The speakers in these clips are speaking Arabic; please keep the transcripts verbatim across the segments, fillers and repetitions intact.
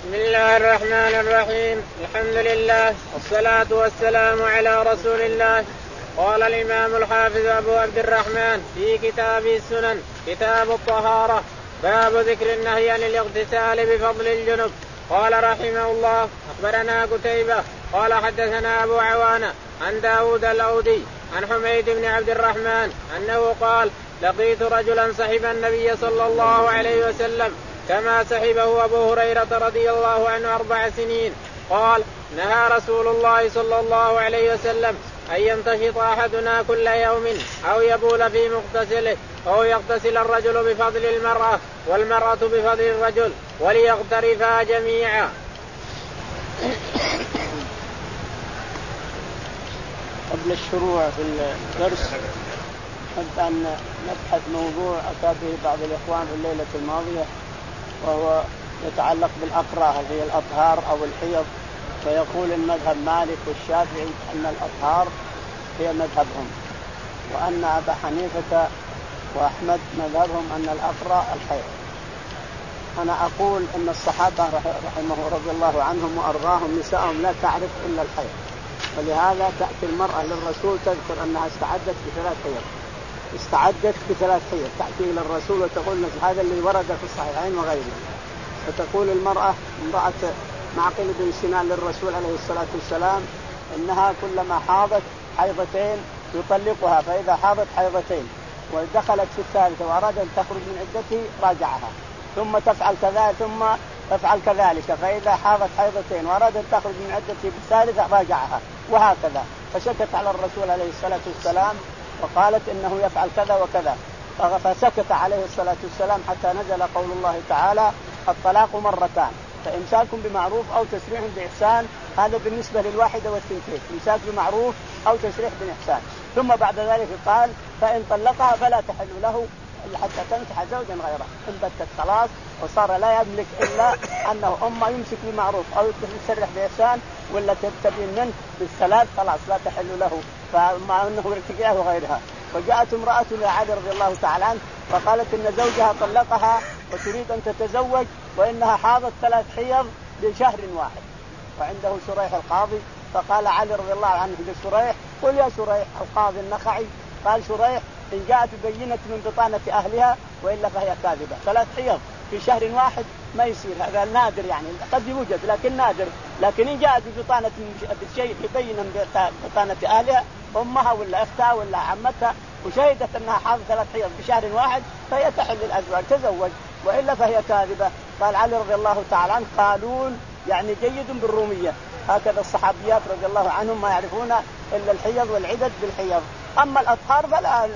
بسم الله الرحمن الرحيم. الحمد لله والصلاة والسلام على رسول الله. قال الإمام الحافظ أبو عبد الرحمن في كتابه السنن كتاب الطهارة باب ذكر النهي عن الاغتسال بفضل الجنب. قال رحمه الله أخبرنا قتيبة قال حدثنا أبو عوانة عن داود الأودي عن حميد بن عبد الرحمن أنه قال لقيت رجلا صحب النبي صلى الله عليه وسلم كما صحبه أبو هريرة رضي الله عنه أربع سنين. قال نهى رسول الله صلى الله عليه وسلم أن ينتشط أحدنا كل يوم أو يبول في مغتسله أو يغتسل الرجل بفضل المرأة والمرأة بفضل الرجل وليغترفا جميعا. قبل الشروع في الدرس نبدأ أن نبحث موضوع أتى به بعض الإخوان في الليلة الماضية، وهو يتعلق بالأقراء اللي هي الأطهار أو الحيض. فيقول المذهب مالك والشافعي أن الأطهار هي مذهبهم، وأن أبا حنيفة وأحمد مذهبهم أن الأقراء الحيض. أنا أقول أن الصحابة رحمه رضي الله عنهم وأرضاهم نساءهم لا تعرف إلا الحيض، ولهذا تأتي المرأة للرسول تذكر أنها استعدت بثلاث حيض استعدت بثلاث حيض تأتي إلى الرسول وتقول هذا اللي ورد في الصحيحين وغيره. فتقول المرأة امرأة معقل بن سنان للرسول عليه الصلاة والسلام إنها كلما حاضت حيضتين يطلقها، فإذا حاضت حيضتين ودخلت في الثالثة وأراد أن تخرج من عدته راجعها، ثم تفعل كذلك ثم تفعل كذلك، فإذا حاضت حيضتين وأراد أن تخرج من عدته بالثالثة راجعها، وهكذا. فشكت على الرسول عليه الصلاة والسلام وقالت إنه يفعل كذا وكذا، فسكت عليه الصلاة والسلام حتى نزل قول الله تعالى الطلاق مرتان فإمساك بمعروف أو تسريح بإحسان. هذا بالنسبة للواحدة والثنتين، إمساك بمعروف أو تسريح بإحسان. ثم بعد ذلك قال فإن طلقها فلا تحل له حتى تنكح زوجا غيره. انبتت خلاص وصار لا يملك إلا أنه أما يمسك بمعروف أو يسرح بإحسان ولا تبين منه بالثلاث خلاص لا تحل له، فما أنه ارتجاه غيرها. فجاءت امرأة لعلي رضي الله تعالى عنه وقالت إن زوجها طلقها وتريد أن تتزوج وإنها حاضت ثلاث حيض بشهر واحد، وعنده شريح القاضي. فقال علي رضي الله عنه لشريح قل يا شريح القاضي النخعي، قال شريح إن جاءت بينة من بطانة أهلها وإلا فهي كاذبة. ثلاث حيض في شهر واحد ما يصير، هذا نادر يعني، قد يوجد لكن نادر. لكن إن جاءت ببطانة بالشيء يبين من بطانة أهلها أمها ولا أختها ولا عمتها وشهدت أنها حاضر ثلاث حيض في شهر واحد فهي تحل الأزواج تزوج، وإلا فهي كاذبة. قال علي رضي الله تعالى عنه قالون يعني جيد بالرومية. هكذا الصحابيات رضي الله عنهم ما يعرفون إلا الحيض والعدد بالحيض. أما الأطهار فلا,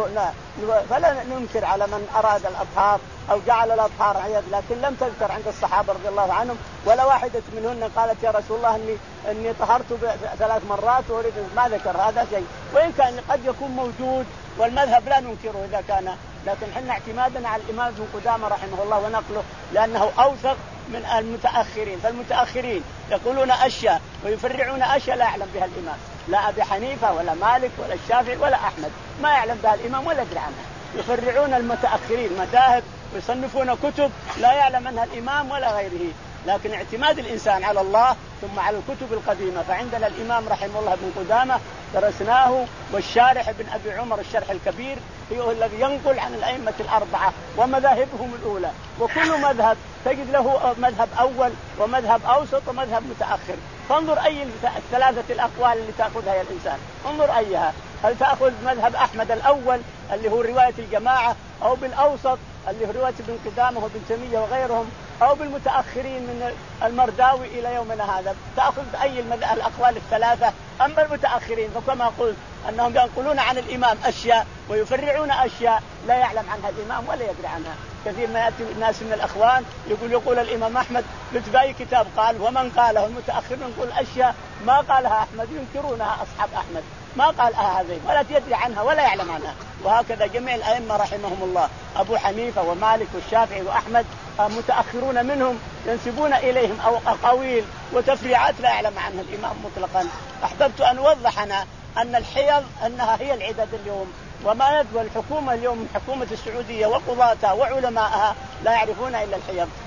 فلا ننكر على من أراد الأطهار أو جعل الأطهار حيض، لكن لم تذكر عند الصحابة رضي الله عنهم ولا واحدة منهن قالت يا رسول الله إني, إني طهرت ثلاث مرات وأريد. ما ذكر هذا شيء، وإن كان قد يكون موجود والمذهب لا ننكره إذا كان، لكن حنا اعتمادنا على الإمام ابن قدامة رحمه الله ونقله لأنه أوثق من المتأخرين. فالمتأخرين يقولون أشياء ويفرعون أشياء لا يعلم بها الإمام، لا أبي حنيفة ولا مالك ولا الشافعي ولا أحمد ما يعلم بها الإمام ولا يدري عنها. يفرعون المتأخرين مذاهب ويصنفون كتب لا يعلم منها الإمام ولا غيره. لكن اعتماد الإنسان على الله ثم على الكتب القديمة. فعندنا الإمام رحمه الله ابن قدامة درسناه، والشارح ابن أبي عمر الشرح الكبير هو الذي ينقل عن الأئمة الأربعة ومذاهبهم الأولى، وكل مذهب تجد له مذهب أول ومذهب أوسط ومذهب متأخر. فانظر أي الثلاثة الأقوال اللي تأخذها يا الإنسان، انظر أيها، هل تأخذ مذهب أحمد الأول اللي هو رواية الجماعة، أو بالأوسط اللي هو رواية ابن قدامة وابن تيمية وغيرهم، أو بالمتأخرين من المرداوي إلى يومنا هذا، تأخذ أي الأقوال الثلاثة. أما المتأخرين فكما قلت أنهم ينقلون عن الإمام أشياء ويفرعون أشياء لا يعلم عنها الإمام ولا يدري عنها. كثير ما يأتي الناس من الأخوان يقول يقول الإمام أحمد بأي كتاب قال، ومن قاله المتأخرين يقول أشياء ما قالها أحمد ينكرونها أصحاب أحمد، ما قال هذه ولا يدري عنها ولا يعلم عنها. وهكذا جميع الأئمة رحمهم الله، أبو حنيفة ومالك والشافعي وأحمد متأخرون منهم ينسبون إليهم أو أقاويل وتفريعات لا يعلم عنها الإمام مطلقا. أحببت أن أوضح أنا أن الحيض أنها هي العدد اليوم، وما يدوى الحكومة اليوم حكومة السعودية وقضاتها وعلماءها لا يعرفون إلا الحيض.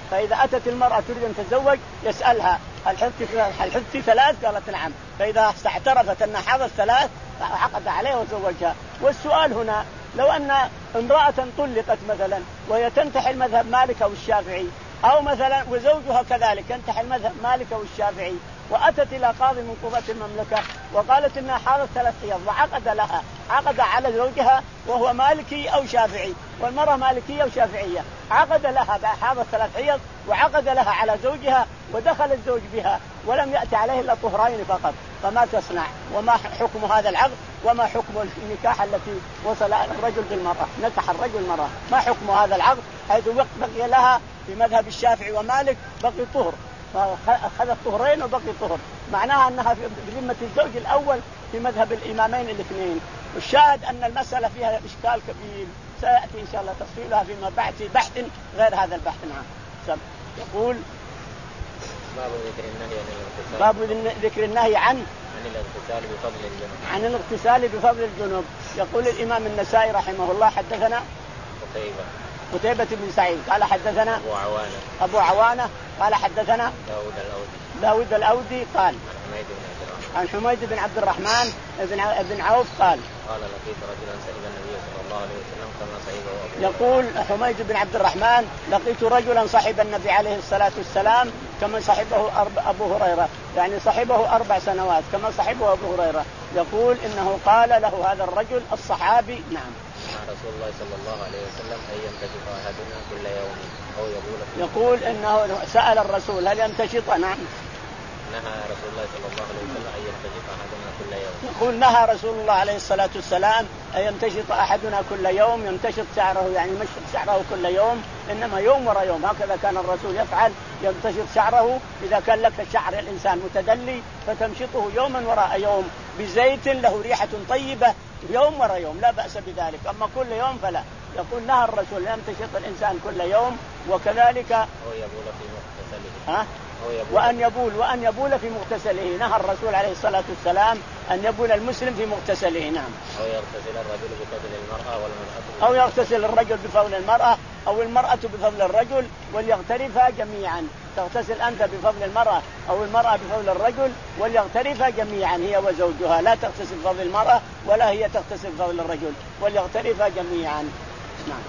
فإذا أتت المرأة تريد أن تتزوج يسألها هل حضت هل حضت ثلاث؟ قالت نعم. فإذا اعترفت أنها حضت ثلاث عقد عليها وزوجها. والسؤال هنا لو أن امرأة طلقت مثلا وهي تنتحل مذهب مالك أو الشافعي، أو مثلا وزوجها كذلك ينتحل مذهب مالك أو الشافعي، وأتت إلى قاضي من قضاة المملكة وقالت إنها حاضت ثلاث حيض وعقد لها، عقد على زوجها وهو مالكي أو شافعي والمرأة مالكية أو شافعية، عقد لها بحاضت ثلاث حيض وعقد لها على زوجها ودخل الزوج بها ولم يأتي عليه إلا طهرين فقط، فما تصنع؟ وما حكم هذا العقد؟ وما حكم النكاح التي وصل الرجل بالمرأة، نكح الرجل المرأة، ما حكم هذا العقد حيث بقي لها في مذهب الشافعي ومالك بقي طهر، فأخذت طهرين وبقي طهر، معناها أنها في ذمة الزوج الأول في مذهب الإمامين الاثنين. والشاهد أن المسألة فيها إشكال كبير سيأتي إن شاء الله تفصيلها فيما بعد في بحث غير هذا البحث. نعم. يقول باب ذكر النهي عن باب ذكر النهي عن عن الاغتسال بفضل الجنوب عن الاغتسال بفضل الجنوب. يقول الإمام النسائي رحمه الله حدثنا قتيبة قتيبة بن سعيد قال حدثنا أبو عوانة أبو عوانة قال حدثنا داود الأودي داود الأودي قال عن حميد بن عبد الرحمن عن حميد بن عبد الرحمن بن عوف قال قال لقيت رجلا سئل النبي صلى الله عليه وسلم كما صحبه أبو يقول حميد بن عبد الرحمن لقيت رجلا صحب النبي عليه الصلاة والسلام كما صحبه أبو هريرة، يعني صحبه أربع سنوات كما صحبه أبو هريرة. يقول إنه قال له هذا الرجل الصحابي نعم رسول الله صلى الله عليه وسلم أن يمتشط أحدنا كل يوم أو يقول يقول إنه سأل الرسول هل يمتشط؟ نعم. نهى رسول الله صلى الله عليه وسلم أن يمتشط أحدنا كل يوم. يقول نهى رسول الله عليه الصلاة والسلام أن يمتشط أحدنا كل يوم، يمتشط شعره يعني يمشط شعره كل يوم، إنما يوم ورا يوم، هكذا كان الرسول يفعل، يمتشط شعره. إذا كان لك شعر الإنسان متدلي فتمشطه يوما وراء يوم بزيت له ريحة طيبة يوم ورا يوم لا بأس بذلك، أما كل يوم فلا. يقول نهى الرسول أن يمتشط الإنسان كل يوم، وكذلك أو يبول في مغتسله ها؟ وأن يبول وأن يبول في مغتسله. نهى الرسول عليه الصلاة والسلام أن يبول المسلم في مغتسله. نعم. أو يغتسل الرجل بفضل المرأة والمرأة أو يغتسل الرجل بفضل المرأة أو المرأة بفضل الرجل، وليغترفا جميعا. تغتسل أنت بفضل المرأة أو المرأة بفضل الرجل، وليغترفا جميعا هي وزوجها، لا تغتسل بفضل المرأة ولا هي تغتسل بفضل الرجل، وليغترفا جميعا. نعم.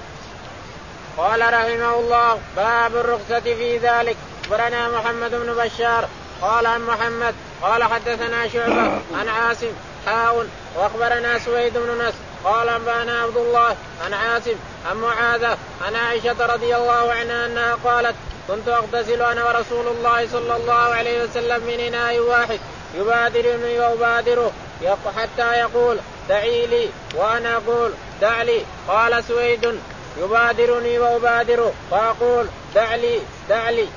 قال رحمه الله باب الرخصة في ذلك. أخبرنا محمد بن بشار قال عن محمد قال حدثنا شعبة عن عاصم حاء وأخبرنا سويد بن نصر قال أنبأنا عبد الله عن عاصم عن معاذة عن عائشة رضي الله عنها أنها قالت كنت أغتسل أنا ورسول الله صلى الله عليه وسلم من إناء واحد يبادرني وأبادره حتى يقول دعي لي وأنا أقول دع لي. قال سويد يبادرني وأبادره فأقول دع لي دع لي.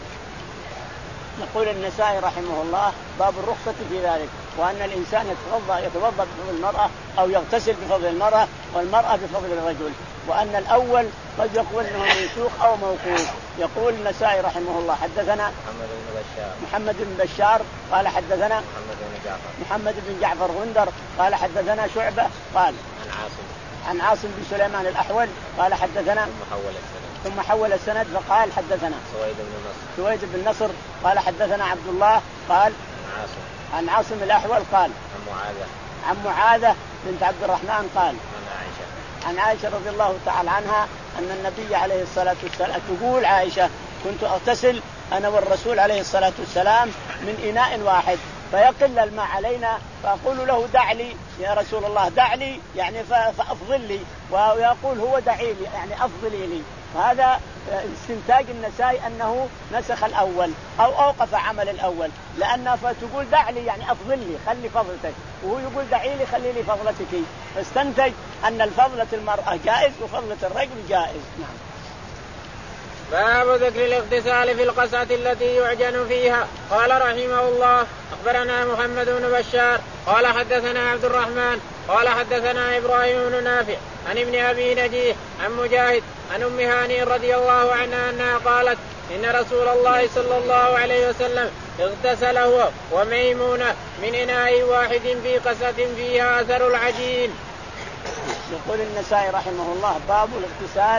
يقول النسائي رحمه الله باب الرخصة في ذلك، وأن الإنسان يتوضأ يتوضأ بفضل المرأة أو يغتسل بفضل المرأة والمرأة بفضل الرجل، وأن الأول قد يقول أنه منسوخ أو موقوف. يقول النسائي رحمه الله حدثنا محمد بن بشار محمد بن بشار قال حدثنا محمد بن جعفر محمد بن جعفر غندر قال حدثنا شعبة قال عن عاصم عن عاصم بن سليمان الأحول قال حدثنا ثم حول السند ثم حول السند فقال حدثنا سويد بن نصر سويد بن نصر قال حدثنا عبد الله قال عن عاصم عن عاصم الأحول قال عن معاذة عن معاذة بنت عبد الرحمن قال عن عائشة عن عائشة رضي الله تعالى عنها أن النبي عليه الصلاة والسلام تقول عائشة كنت أغتسل أنا والرسول عليه الصلاة والسلام من إناء واحد فيقل الماء علينا فأقول له دع لي يا رسول الله دع لي يعني فأفضل لي، ويقول هو دعي لي يعني أفضلي لي. هذا استنتاج النسائي أنه نسخ الأول أو أوقف عمل الأول، لأن فتقول دع لي يعني أفضل لي خلي فضلتك، وهو يقول دعي لي خلي لي فضلتك، فاستنتج أن الفضلة المرأة جائز وفضلة الرجل جائز. نعم. باب ذكر الاغتسال في القصعة التي يعجن فيها. قال رحمه الله أخبرنا محمد بن بشار قال حدثنا عبد الرحمن قال حدثنا إبراهيم بن نافع عن ابن أبي نجيح عن مجاهد عن أم هاني رضي الله عنها أنها قالت إن رسول الله صلى الله عليه وسلم اغتسل هو وميمونة من إناء واحد في قصعة فيها أثر العجين. يقول النسائي رحمه الله باب الاغتسال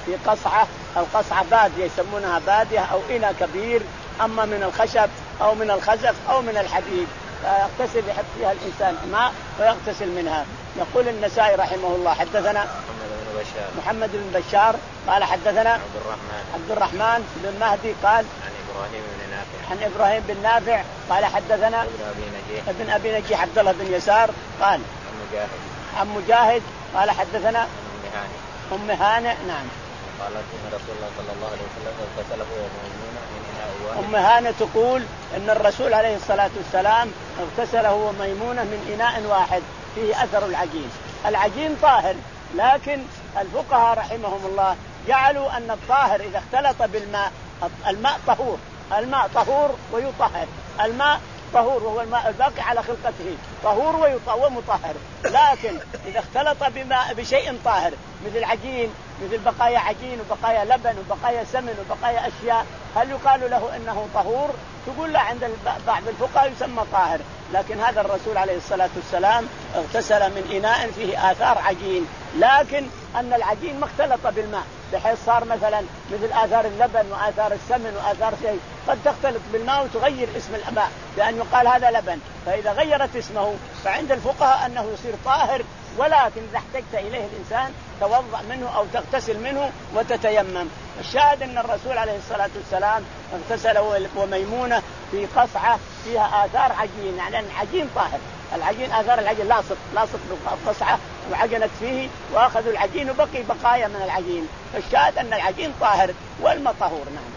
في قصعة. القصعة بادية يسمونها بادية أو إناء كبير، أما من الخشب أو من الخزف أو من الحديد، فيغتسل يحط فيها الإنسان ماء ويغتسل منها. يقول النسائي رحمه الله حدثنا محمد بن بشار قال حدثنا عبد الرحمن عبد الرحمن بن مهدي قال عن إبراهيم بن نافع عن إبراهيم بن نافع قال حدثنا ابن أبي نجيح عبد الله بن يسار قال عن مجاهد عن مجاهد قال حدثنا أم أم هانئ نعم قالت إن رسول الله صلى الله عليه وسلم اغتسل هو وميمونة من إناء واحد. أم هانئ تقول إن الرسول عليه الصلاة والسلام اغتسل هو وميمونة من إناء واحد فيه أثر العجين. العجين طاهر، لكن الفقهاء رحمهم الله جعلوا أن الطاهر إذا اختلط بالماء، الماء طهور، الماء طهور ويطهر، الماء طهور وهو الماء الباقي على خلقته طهور ومطهر، لكن إذا اختلط بماء بشيء طاهر مثل عجين، مثل بقايا عجين وبقايا لبن وبقايا سمن وبقايا أشياء، هل يقال له إنه طهور؟ تقول لا، عند بعض الفقهاء يسمى طاهر. لكن هذا الرسول عليه الصلاة والسلام اغتسل من إناء فيه آثار عجين، لكن أن العجين ما اختلط بالماء بحيث صار مثلا مثل آثار اللبن وآثار السمن وآثار شيء، قد تختلط بالماء وتغير اسم الماء لأن يقال هذا لبن، فإذا غيرت اسمه فعند الفقهاء أنه يصير طاهر، ولكن إذا احتجت إليه الإنسان توضأ منه أو تغتسل منه وتتيمم. الشاهد أن الرسول عليه الصلاة والسلام اغتسل وميمونة في قصعة فيها آثار عجين، يعني العجين طاهر، العجين آثار العجين لاصق لاصق بالقصعة وعجنت فيه وأخذوا العجين وبقي بقايا من العجين، فالشاهد أن العجين طاهر والماء طهور. نعم.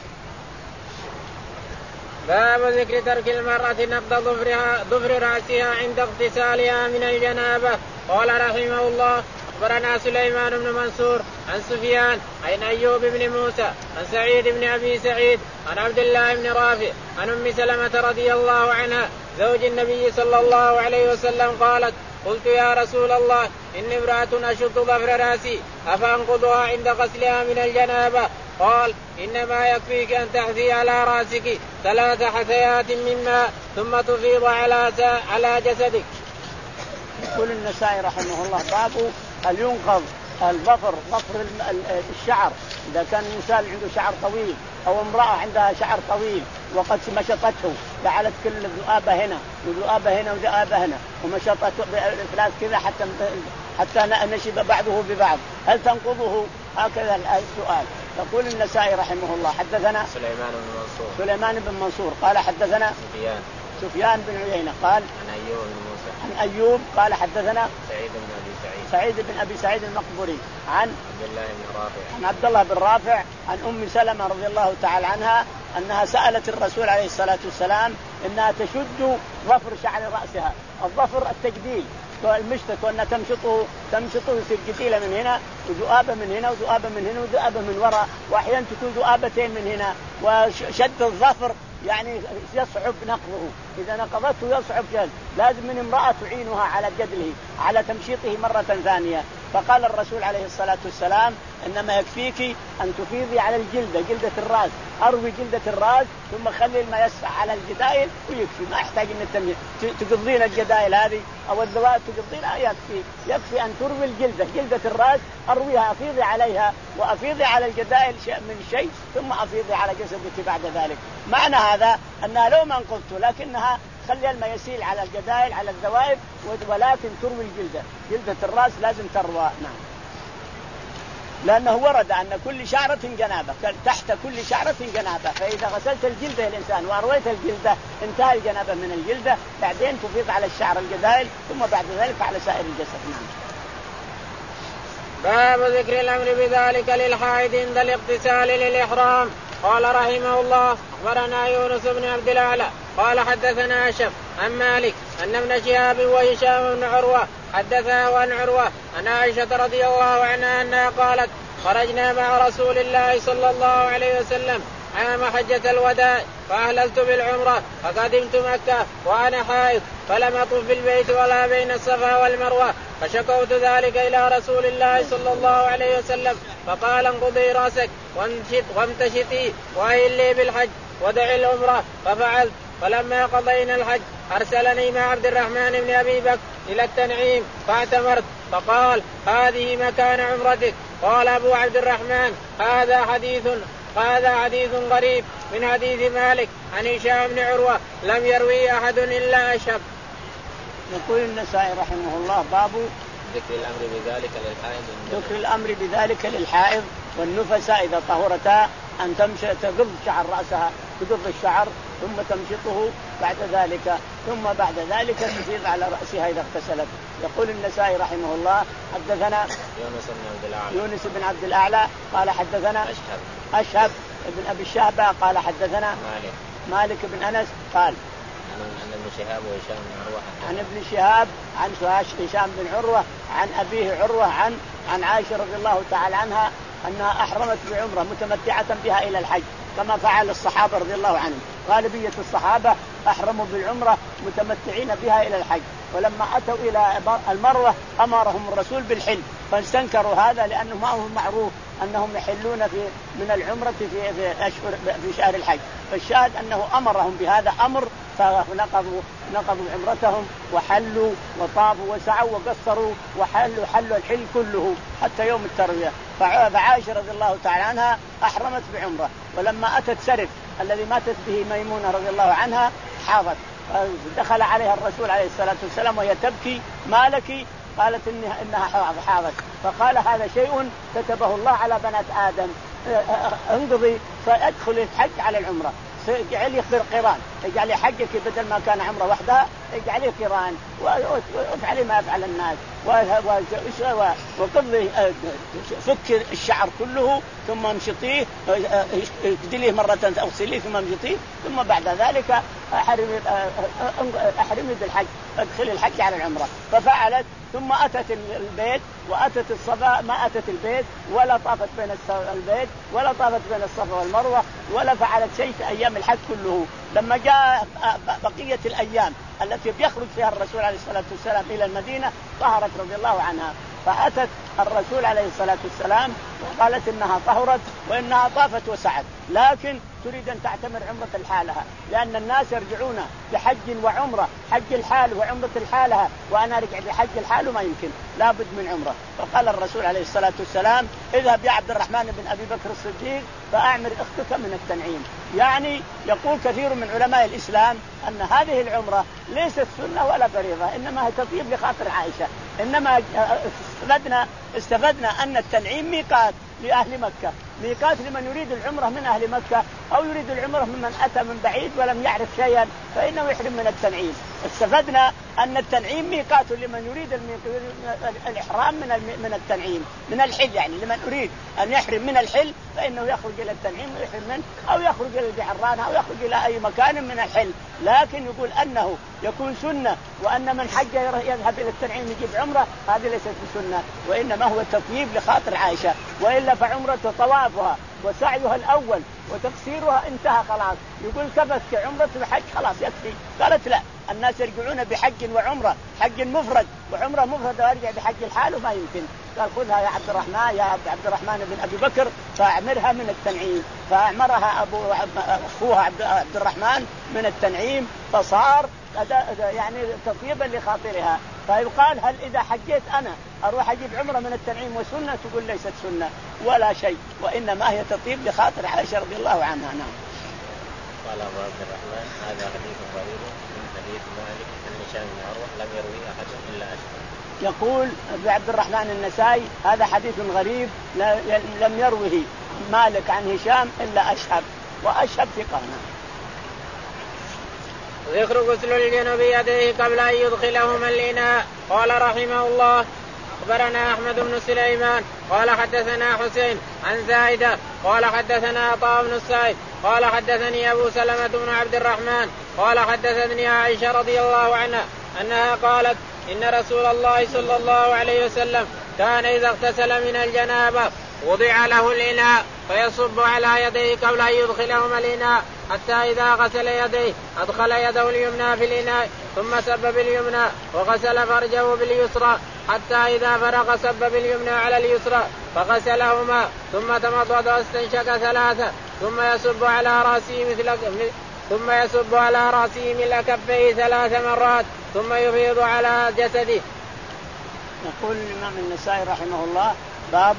باب ذكر ترك المرأة نقض ظفرها ظفر رأسها عند اغتسالها من الجنابة. قال رحمه الله أخبرنا سليمان بن منصور عن سفيان عن أيوب بن موسى عن سعيد بن أبي سعيد عن عبد الله بن رافع عن أم سلمة رضي الله عنها زوج النبي صلى الله عليه وسلم قالت قلت يا رسول الله إني امرأة أشد ظفر رأسي أفأنقضها عند غسلها من الجنابة؟ قال إنما يكفيك أن تحثي على رأسك ثلاث حثيات من ماء ثم تفيض على على جسدك. يقول النسائي رحمه الله باب هل ينقض الظفر ظفر الشعر إذا كان الإنسان عنده شعر طويل أو امرأة عندها شعر طويل وقد مشطته، جعلت كل ذؤابة هنا وذؤابة هنا وذؤابة هنا ومشطته بإفلاس كذا حتى حتى نشب بعضه ببعض، هل تنقضه؟ هكذا السؤال. يقول النسائي رحمه الله حدثنا سليمان بن منصور سليمان بن منصور قال حدثنا سفيان سفيان بن عيينة قال عن أيوب بن موسى عن أيوب قال حدثنا سعيد بن أبي سعيد سعيد بن أبي سعيد المقبري عن عبد الله بن رافع عن عبد الله بن رافع عن أم سلمة رضي الله تعالى عنها أنها سألت الرسول عليه الصلاة والسلام إنها تشد ظفر شعر رأسها. الظفر التجديل والمشتك وأنها تمشطه تمشطه يصير جديلة من هنا وذؤابة من هنا وذؤابة من هنا وذؤابة من وراء، وأحيانا تكون ذؤابتين من هنا. وشد الظفر يعني يصعب نقضه، إذا نقضته يصعب جد، لازم من امرأة تعينها على جدله على تمشيطه مرة ثانية. فقال الرسول عليه الصلاة والسلام إنما يكفيك أن تفيضي على الجلدة جلدة الرأس، أروي جلدة الرأس ثم خلي الماء يسفح على الجدائل ويكفي، ما يحتاج أن تقضين الجدائل هذه أو الذوات تقضين، لا يكفي، يكفي أن تروي الجلدة جلدة الرأس أرويها أفيضي عليها وأفيضي على الجدائل من شيء ثم أفيضي على جسدك بعد ذلك. معنى هذا أنها لو ما انقضت لكنها خلي الماء يسيل على الجدائل على الذوائب ولكن تروي الجلدة جلدة الرأس لازم تروى. نعم. لأنه ورد أن كل شعرة جنابة، تحت كل شعرة جنابة، فإذا غسلت الجلدة الإنسان وأرويت الجلدة انتهى الجنابة من الجلدة، بعدين تفيض على الشعر الجدائل ثم بعد ذلك على سائر الجسد. نعم. باب ذكر الأمر بذلك للحائض عند الاغتسال للإحرام. قال رحمه الله أخبرنا يونس بن عبد الأعلى قال حدثنا أشف عن مالك أن ابن شهاب وهشام بن عروة حدثاه عن عروة أن عائشة رضي الله عنها أنها قالت خرجنا مع رسول الله صلى الله عليه وسلم عام حجة الوداع فأهللت بالعمرة فقدمت مكة وأنا حائض فلم أطف في البيت ولا بين الصفا والمروة، فشكوت ذلك إلى رسول الله صلى الله عليه وسلم فقال انقضي رأسك وامتشطي وأهلي بالحج ودعي العمرة، ففعلت. فلما قضينا الحج أرسلني مع عبد الرحمن بن أبي بكر إلى التنعيم فاعتمرت، فقال هذه مكان عمرتك قال أبو عبد الرحمن هذا حديث هذا حديث غريب من حديث مالك عن هشام بن عروة لم يروي أحد إلا أشهب. يقول النسائي رحمه الله باب ذكر الأمر بذلك للحائض ذكر الأمر بذلك للحائض والنفساء إذا طهرتا أن تمشي تقض شعر رأسها تقض الشعر ثم تمشطه بعد ذلك ثم بعد ذلك تفيض على رأسها إذا اغتسلت. يقول النسائي رحمه الله حدثنا يونس بن عبد الأعلى يونس بن عبد الأعلى قال حدثنا أشهب أشهب بن أبي الشهبة قال حدثنا مالك مالك بن أنس قال عن ابن شهاب وهشام بن عروة عن ابن شهاب عن هشام بن عروة عن أبيه عروة عن عن عائشة رضي الله تعالى عنها أنها أحرمت بعمرة متمتعة بها إلى الحج كما فعل الصحابة رضي الله عنهم. غالبية الصحابة أحرموا بالعمرة متمتعين بها إلى الحج، ولما أتوا إلى المروة أمرهم الرسول بالحل فاستنكروا هذا لأنه ما هو معروف أنهم يحلون في من العمرة في في أشهر في شهر الحج. فالشاهد أنه أمرهم بهذا أمر فنقضوا نقضوا عمرتهم وحلوا وطافوا وسعوا وقصروا وحلوا حلوا الحل كله حتى يوم التروية. فعائشة رضي الله تعالى عنها أحرمت بعمرة، ولما أتت سرف الذي ماتت به ميمونة رضي الله عنها حاضت، دخل عليها الرسول عليه الصلاة والسلام وهي تبكي ما لك؟ قالت إنها, إنها حاضت. فقال هذا شيء كتبه الله على بنات آدم، انقضي فأدخل الحج على العمرة، اجعلي قران، اجعلي حجك بدل ما كان عمره وحدها اجعلي قران وافعلي ما يفعل الناس وقضي فك الشعر كله ثم امشطيه اجدليه مرة اغسليه ثم امشطيه ثم بعد ذلك احرمي احرمي بالحج ادخلي الحج على العمرة. ففعلت ثم أتت البيت وأتت الصفا ما أتت البيت ولا طافت بين البيت ولا طافت بين الصفا والمروة ولا فعلت شيء في أيام الحج كله. لما جاء بقية الأيام التي بيخرج فيها الرسول عليه الصلاة والسلام إلى المدينة طهرت رضي الله عنها، فأتت الرسول عليه الصلاة والسلام وقالت إنها طهرت وإنها طافت وسعت، لكن تريد أن تعتمر عمرة الحالها لأن الناس يرجعون بحج وعمرة، حج الحال وعمرة الحالها، وأنا أرجع بحج الحال وما يمكن لابد من عمرة. فقال الرسول عليه الصلاة والسلام اذهب يا عبد الرحمن بن أبي بكر الصديق فأعمر أختك من التنعيم. يعني يقول كثير من علماء الإسلام أن هذه العمرة ليست سنة ولا فريضة، إنما هي تطيب لخاطر عائشة. إنما استفدنا استفدنا أن التنعيم ميقات لأهل مكة، ميقات لمن يريد العمرة من أهل مكة أو يريد العمرة ممن أتى من بعيد ولم يعرف شيئا فإنه يحرم من التنعيم. استفدنا أن التنعيم ميقات لمن يريد الإحرام من من التنعيم من الحل، يعني لمن يريد أن يحرم من الحل فإنه يخرج إلى التنعيم ويحرم منه أو يخرج إلى الجعرانة أو يخرج إلى أي مكان من الحل. لكن يقول أنه يكون سنة وأن من حج يذهب إلى التنعيم يجيب عمرة، هذه ليست بسنة وإنما هو تطيب لخاطر عائشة. وإلا فعمرة طوافها وسعيها الأول وتقصيرها انتهى خلاص، يقول كفت كعمرة بحج خلاص يكفي. قالت لا، الناس يرجعون بحج وعمرة، حج مفرد وعمرة مفردة وارجع بحج الحال وما يمكن. قال خذها يا عبد الرحمن يا عبد الرحمن بن أبي بكر فأعمرها من التنعيم، فأعمرها أبو أخوها عبد الرحمن من التنعيم فصار يعني تطيبا لخاطرها. فيقال هل إذا حجيت أنا أروح أجيب عمرة من التنعيم وسنة؟ تقول ليست سنة ولا شيء وإنما هي تطيب لخاطر عائشة رضي الله عنها. نعم. قال أبو عبد الرحمن هذا حديث غريب من حديث مالك عن هشام بن عروة لم يروي أحد إلا أشهب. يقول أبو عبد الرحمن النسائي هذا حديث غريب لم يروه مالك عن هشام إلا أشهب، وأشهب ثقة. ذكر غسل الجنب يديه قبل أن يدخلهما الإناء. قال رحمه الله أخبرنا أحمد بن سليمان قال حدثنا حسين عن زائدة قال حدثنا عطاء بن السائب قال حدثني أبو سلمة بن عبد الرحمن قال حدثتني عائشة رضي الله عنها أنها قالت إن رسول الله صلى الله عليه وسلم كان إذا اغتسل من الجنابة وضع له الإناء فيصب على يديه قبل أن يدخلهما الإناء حتى إذا غسل يديه أدخل يده اليمنى في الإناء ثم سب باليمنى وغسل فرجه باليسرى حتى إذا فرغ سب باليمنى على اليسرى فغسلهما ثم تمضمض واستنشق ثلاثة ثم يصب على رأسه مثل ثم يصب على رأسه مثل كفيه ثلاث مرات ثم يفيض على جسده. يقول الإمام النسائي رحمه الله باب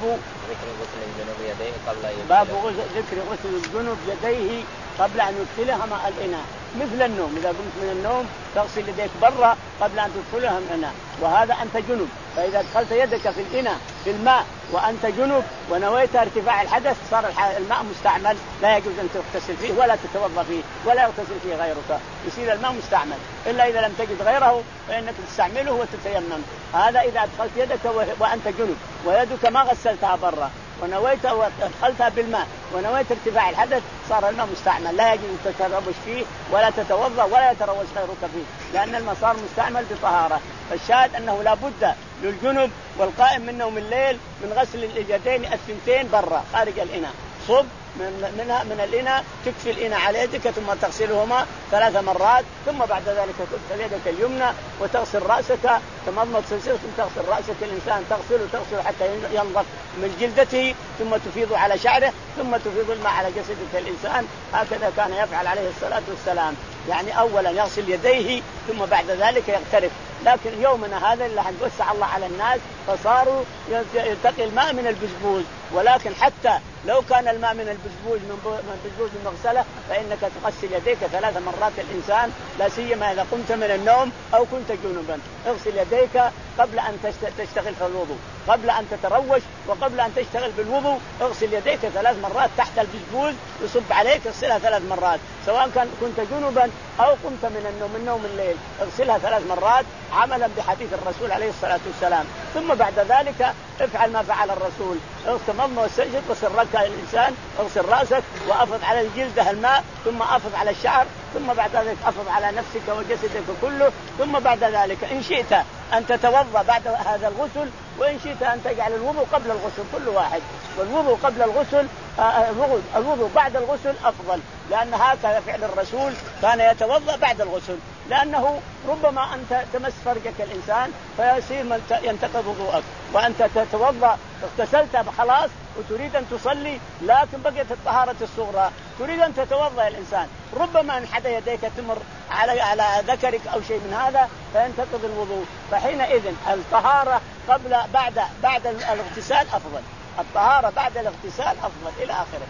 ذكر غسل الجنوب يديه قبل أن باب ذكر غسل الجنوب يديه قبل أن يدخلها ماء الإناء، مثل النوم، إذا قمت من النوم تغسل يديك برا قبل أن تدخلها من الإناء، وهذا أنت جنب. فإذا دخلت يدك في الإناء في الماء وأنت جنب ونويت ارتفاع الحدث صار الماء مستعمل، لا يجوز أن تغتسل فيه ولا تتوضأ فيه ولا يغتسل فيه غيرك، يصير الماء مستعمل، إلا إذا لم تجد غيره فإنك تستعمله وتتيمم. هذا إذا أدخلت يدك وأنت جنب ويدك ما غسلتها برا ونويت وادخلتها بالماء ونويت ارتفاع الحدث صار الماء مستعمل، لا يجوز تتروش فيه ولا تتوضأ ولا يتروش غيرك فيه، لأن الماء صار مستعمل بطهارة. فالشاهد أنه لا بد للجنب والقائم من نوم الليل من غسل اليدين الثنتين برا خارج الإناء، صب من منها من الإناء تكفي الإناء على يدك ثم تغسلهما ثلاث مرات، ثم بعد ذلك تغسل يدك اليمنى وتغسل رأسك، تمضمض سلسلة تغسل رأسك. الإنسان تغسله تغسله حتى ينظف من جلدته، ثم تفيض على شعره، ثم تفيض الماء على جسدك. الإنسان هكذا كان يفعل عليه الصلاة والسلام، يعني أولا يغسل يديه ثم بعد ذلك يغترف. لكن يومنا هذا اللي حنوسع الله على الناس فصاروا يلتقي الماء من البزبوز، ولكن حتى لو كان الماء من البزبوز من بزبوز المغسلة فإنك تغسل يديك ثلاث مرات. الإنسان لا سيما إذا قمت من النوم أو كنت جنبا اغسل يديك قبل أن تشتغل في الوضوء، قبل أن تتروش وقبل أن تشتغل بالوضوء اغسل يديك ثلاث مرات تحت البزبوز يصب عليك اغسلها ثلاث مرات، سواء كان كنت جنبا أو قمت من النوم من نوم الليل اغسلها ثلاث مرات عملا بحديث الرسول عليه الصلاة والسلام. ثم بعد ذلك افعل ما فعل الرسول، اغسل مضمض واستنشق واغسل ركع الإنسان، اغسل رأسك وأفض على الجلد الماء، ثم أفض على الشعر، ثم بعد ذلك أفض على نفسك وجسدك كله، ثم بعد ذلك إن شئت أن تتوضأ بعد هذا الغسل، وإن شئت أن تجعل الوضوء قبل الغسل كل واحد. والوضوء قبل الغسل آه الوضوء بعد الغسل أفضل، لأن هكذا فعل الرسول كان يتوضأ بعد الغسل، لأنه ربما أنت تمس فرجك الإنسان فيصير ينتقض وضوءك، وأنت تتوضأ اغتسلت خلاص وتريد أن تصلي لكن بقيت الطهارة الصغرى تريد أن تتوضأ الإنسان، ربما أن حدا يديك تمر على على ذكرك أو شيء من هذا فينتقض الوضوء. فحينئذ الطهارة قبل بعد بعد الاغتسال أفضل، الطهارة بعد الاغتسال أفضل إلى آخره.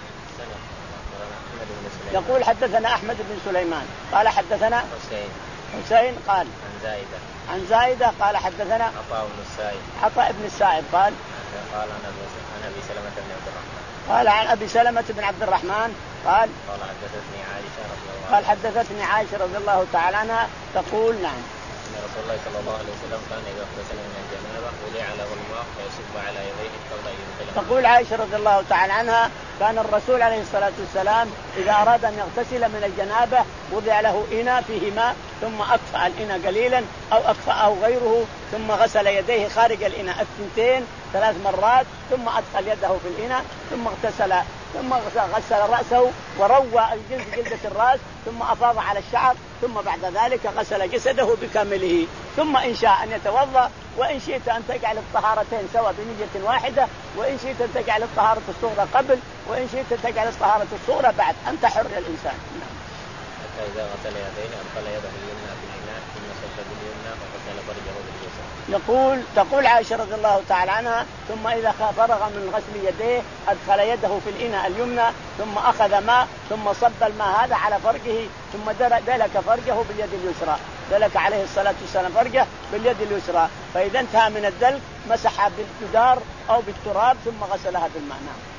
يقول حدثنا أحمد بن سليمان قال حدثنا حسين حسين قال عن زايدة عن زايدة قال حدثنا عطاء بن السائب عطاء بن السائب قال قال عن أبي سلمة بن عبد الرحمن قال عن أبي سلمة بن عبد الرحمن قال قال حدثتني عائشة رضي الله قال حدثتني عائشة رضي الله تعالى عنها تقول نعم أن رسول الله صلى الله عليه وسلم كان إذا اغتسل من الجنابة ولع له الماء فيصب على يديه قبل أن يدخله. تقول عائشة رضي الله تعالى عنها كان الرسول عليه الصلاة والسلام إذا أراد أن يغتسل من الجنابة وضع له إناء فيه ماء ثم أكفأ الإناء قليلا أو أكفأه غيره ثم غسل يديه خارج الإناء الثنتين ثلاث مرات ثم أدخل يده في الإناء ثم اغتسل ثم غسل رأسه وروى الجلد جلدة الرأس ثم أفاض على الشعر ثم بعد ذلك غسل جسده بكامله. ثم إن شاء أن يتوضأ وإن شئت أن تجعل الطهارتين سوا بنية واحدة وإن شئت أن تجعل الطهارة الصغرى قبل وإن شئت أن تجعل الطهارة الصغرى بعد، أنت حر الإنسان. حتى إذا غسل يديه أدخل يده اليمنى في الإناء ثم صب باليمنى فغسل فرجه باليسرى. يقول تقول عائشة رضي الله تعالى عنها ثم إذا فرغ من غسل يديه أدخل يده في الإناء اليمنى ثم أخذ ماء ثم صب الماء هذا على فرجه ثم دلك فرجه باليد اليسرى، دلك عليه الصلاة والسلام فرجه باليد اليسرى، فإذا انتهى من الدلك مسح بالجدار أو بالتراب ثم غسلها بالماء.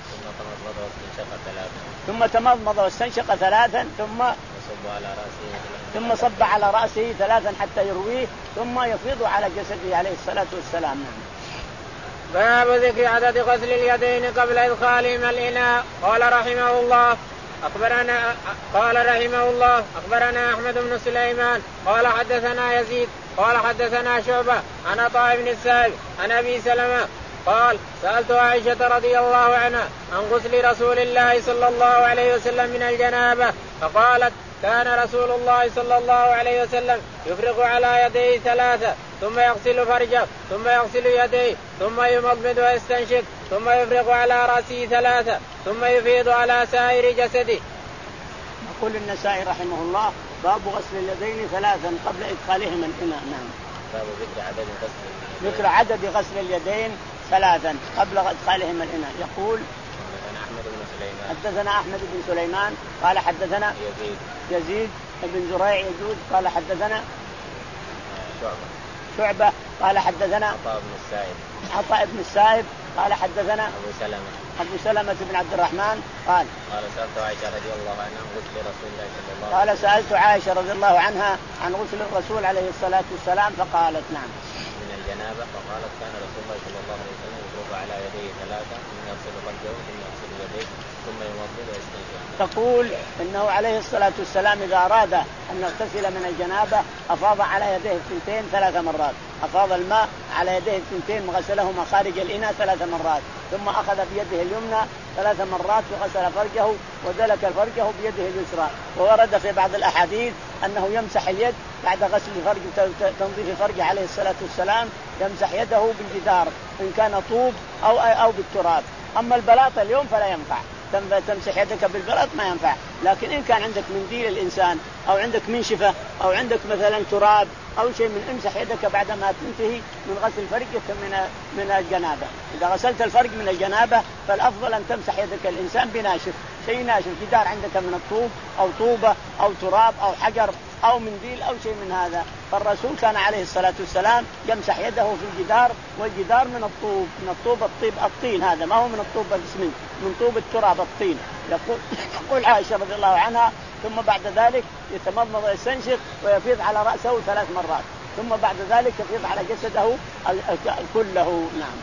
ثم تمضمض واستنشق ثلاثا ثم صب على رأسه ثم صب على رأسه ثلاثا حتى يرويه ثم يفيض على جسده عليه الصلاة والسلام. باب ذكر عدد غسل اليدين قبل إدخالهما الإناء. قال رحمه الله أخبرنا قال رحمه الله أخبرنا أحمد بن سليمان قال حدثنا يزيد قال حدثنا شعبة عن عطاء بن السائب عن أبي سلمة قال سألت عائشة رضي الله عنها عن غسل رسول الله صلى الله عليه وسلم من الجنابة فقالت كان رسول الله صلى الله عليه وسلم يفرغ على يديه ثلاثة ثم يغسل فرجه ثم يغسل يديه ثم يمضمض ويستنشق ثم يفرغ على رأسه ثلاثة ثم يفيض على سائر جسده. يقول النسائي رحمه الله باب غسل اليدين ثلاثا قبل إدخالهما الإناء. نعم. باب ذكر عدد غسل ذكر عدد غسل اليدين ثلاثا قبل إدخالهم الإناء. يقول أحمد بن سليمان حدثنا أحمد بن سليمان قال حدثنا يزيد يزيد بن زريع يجوز قال حدثنا شعبة شعبة قال حدثنا عطاء بن السائب عطاء بن السائب قال حدثنا أبو سلمة أبو سلمة بن عبد الرحمن قال قال سألت عائشة رضي الله عنها عن غسل رسول الله صلى الله عليه وسلم قال سألت عائشة رضي الله عنها عن غسل الرسول عليه الصلاة والسلام فقالت نعم من الجنابة فقالت كان رسول الله صلى الله عليه وسلم يفرغ على يديه ثلاثة ثم يغسل رجله ثم يغسل يديه ثم يمضمض ويستنشق. تقول إنه عليه الصلاة والسلام إذا أراد أن يغتسل من الجنابة أفاض على يديه الثنتين ثلاث مرات، أفاض الماء على يديه الثنتين وغسلهما خارج الإناء ثلاث مرات، ثم أخذ بيده اليمنى ثلاث مرات وغسل فرجه ودلك فرجه بيده اليسرى. وورد في بعض الأحاديث أنه يمسح اليد بعد غسل فرج تنظيف فرجه عليه الصلاة والسلام، يمسح يده بالجدار إن كان طوب أو أو بالتراب. أما البلاط اليوم فلا ينفع، تمسح يدك بالبلاط ما ينفع، لكن إن كان عندك منديل الإنسان أو عندك منشفة أو عندك مثلا تراب أو شيء من امسح يدك بعد ما تنتهي من غسل فرجك من من الجنابة. إذا غسلت الفرج من الجنابة فالأفضل أن تمسح يدك الإنسان بناشف، شيء ناشف، جدار عندك من الطوب أو طوبة أو تراب أو حجر أو منديل أو شيء من هذا. فالرسول كان عليه الصلاة والسلام يمسح يده في الجدار، والجدار من الطوب، من الطوب الطيب الطين، هذا ما هو من الطوب الاسمنت، من طوب التراب الطين. يقول, يقول عائشة رضي الله عنها ثم بعد ذلك يتمضمض ويستنشق ويفيض على رأسه ثلاث مرات، ثم بعد ذلك يفيض على جسده كله. نعم.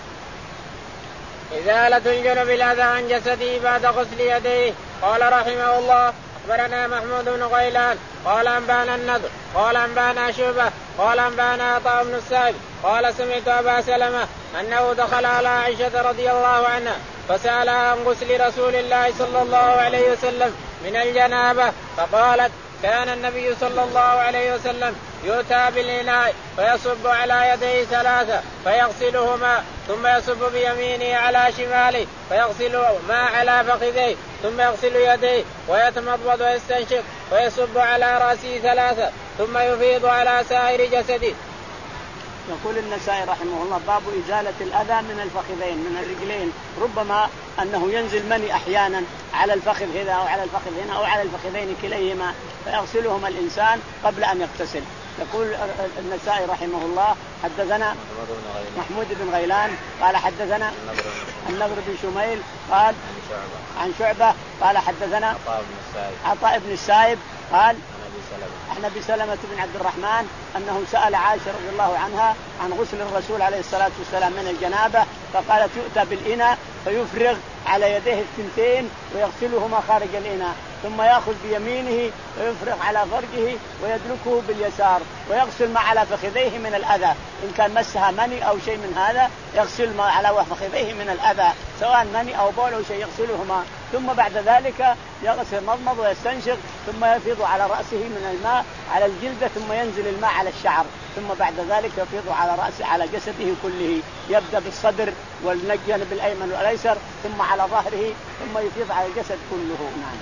إزالة الجنب الأذى عن جسده بعد غسل يديه. قال رحمه الله أخبرنا محمود بن غيلان قال أنبانا النضر قال أنبانا شعبة قال أنبانا عطاء بن السائب قال سمعت أبا سلمة أنه دخل على عائشة رضي الله عنها فسألها عن غسل رسول الله صلى الله عليه وسلم من الجنابة فقالت كان النبي صلى الله عليه وسلم يؤتى بالإناء فيصب على يديه ثلاثة فيغسلهما ثم يصب بيمينه على شماله فيغسل ما على فخذيه ثم يغسل يديه ويتمضمض ويستنشق ويصب على رأسه ثلاثة ثم يفيض على سائر جسده. يقول النسائي رحمه الله باب إزالة الأذى من الفخذين من الرجلين، ربما أنه ينزل مني أحيانا على الفخذ هنا أو على الفخذ هنا أو على الفخذين كليهما فيغسلهما الإنسان قبل أن يغتسل. يقول النسائي رحمه الله حدثنا محمود بن غيلان قال حدثنا النضر بن شميل قال عن شعبة قال حدثنا عطاء بن السائب قال عن أبي سلمة بن عبد الرحمن أنه سأل عائشة رضي الله عنها عن غسل الرسول عليه الصلاة والسلام من الجنابة فقالت يؤتى بالإناء فيفرغ على يديه الثنتين ويغسلهما خارج الإناء ثم يأخذ بيمينه ويفرغ على فرجه ويدلكه باليسار ويغسل ما على فخذيه من الأذى، إن كان مسها مني أو شيء من هذا يغسل ما على فخذيه من الأذى سواء مني أو بول أو شيء يغسلهما، ثم بعد ذلك يغسل مضمض ويستنشق ثم يفيض على رأسه من الماء على الجلدة ثم ينزل الماء على الشعر ثم بعد ذلك يفيض على رأسه على جسده كله، يبدأ بالصدر والجانب الأيمن والأيسر ثم على ظهره ثم يفيض على الجسد كله. نعم.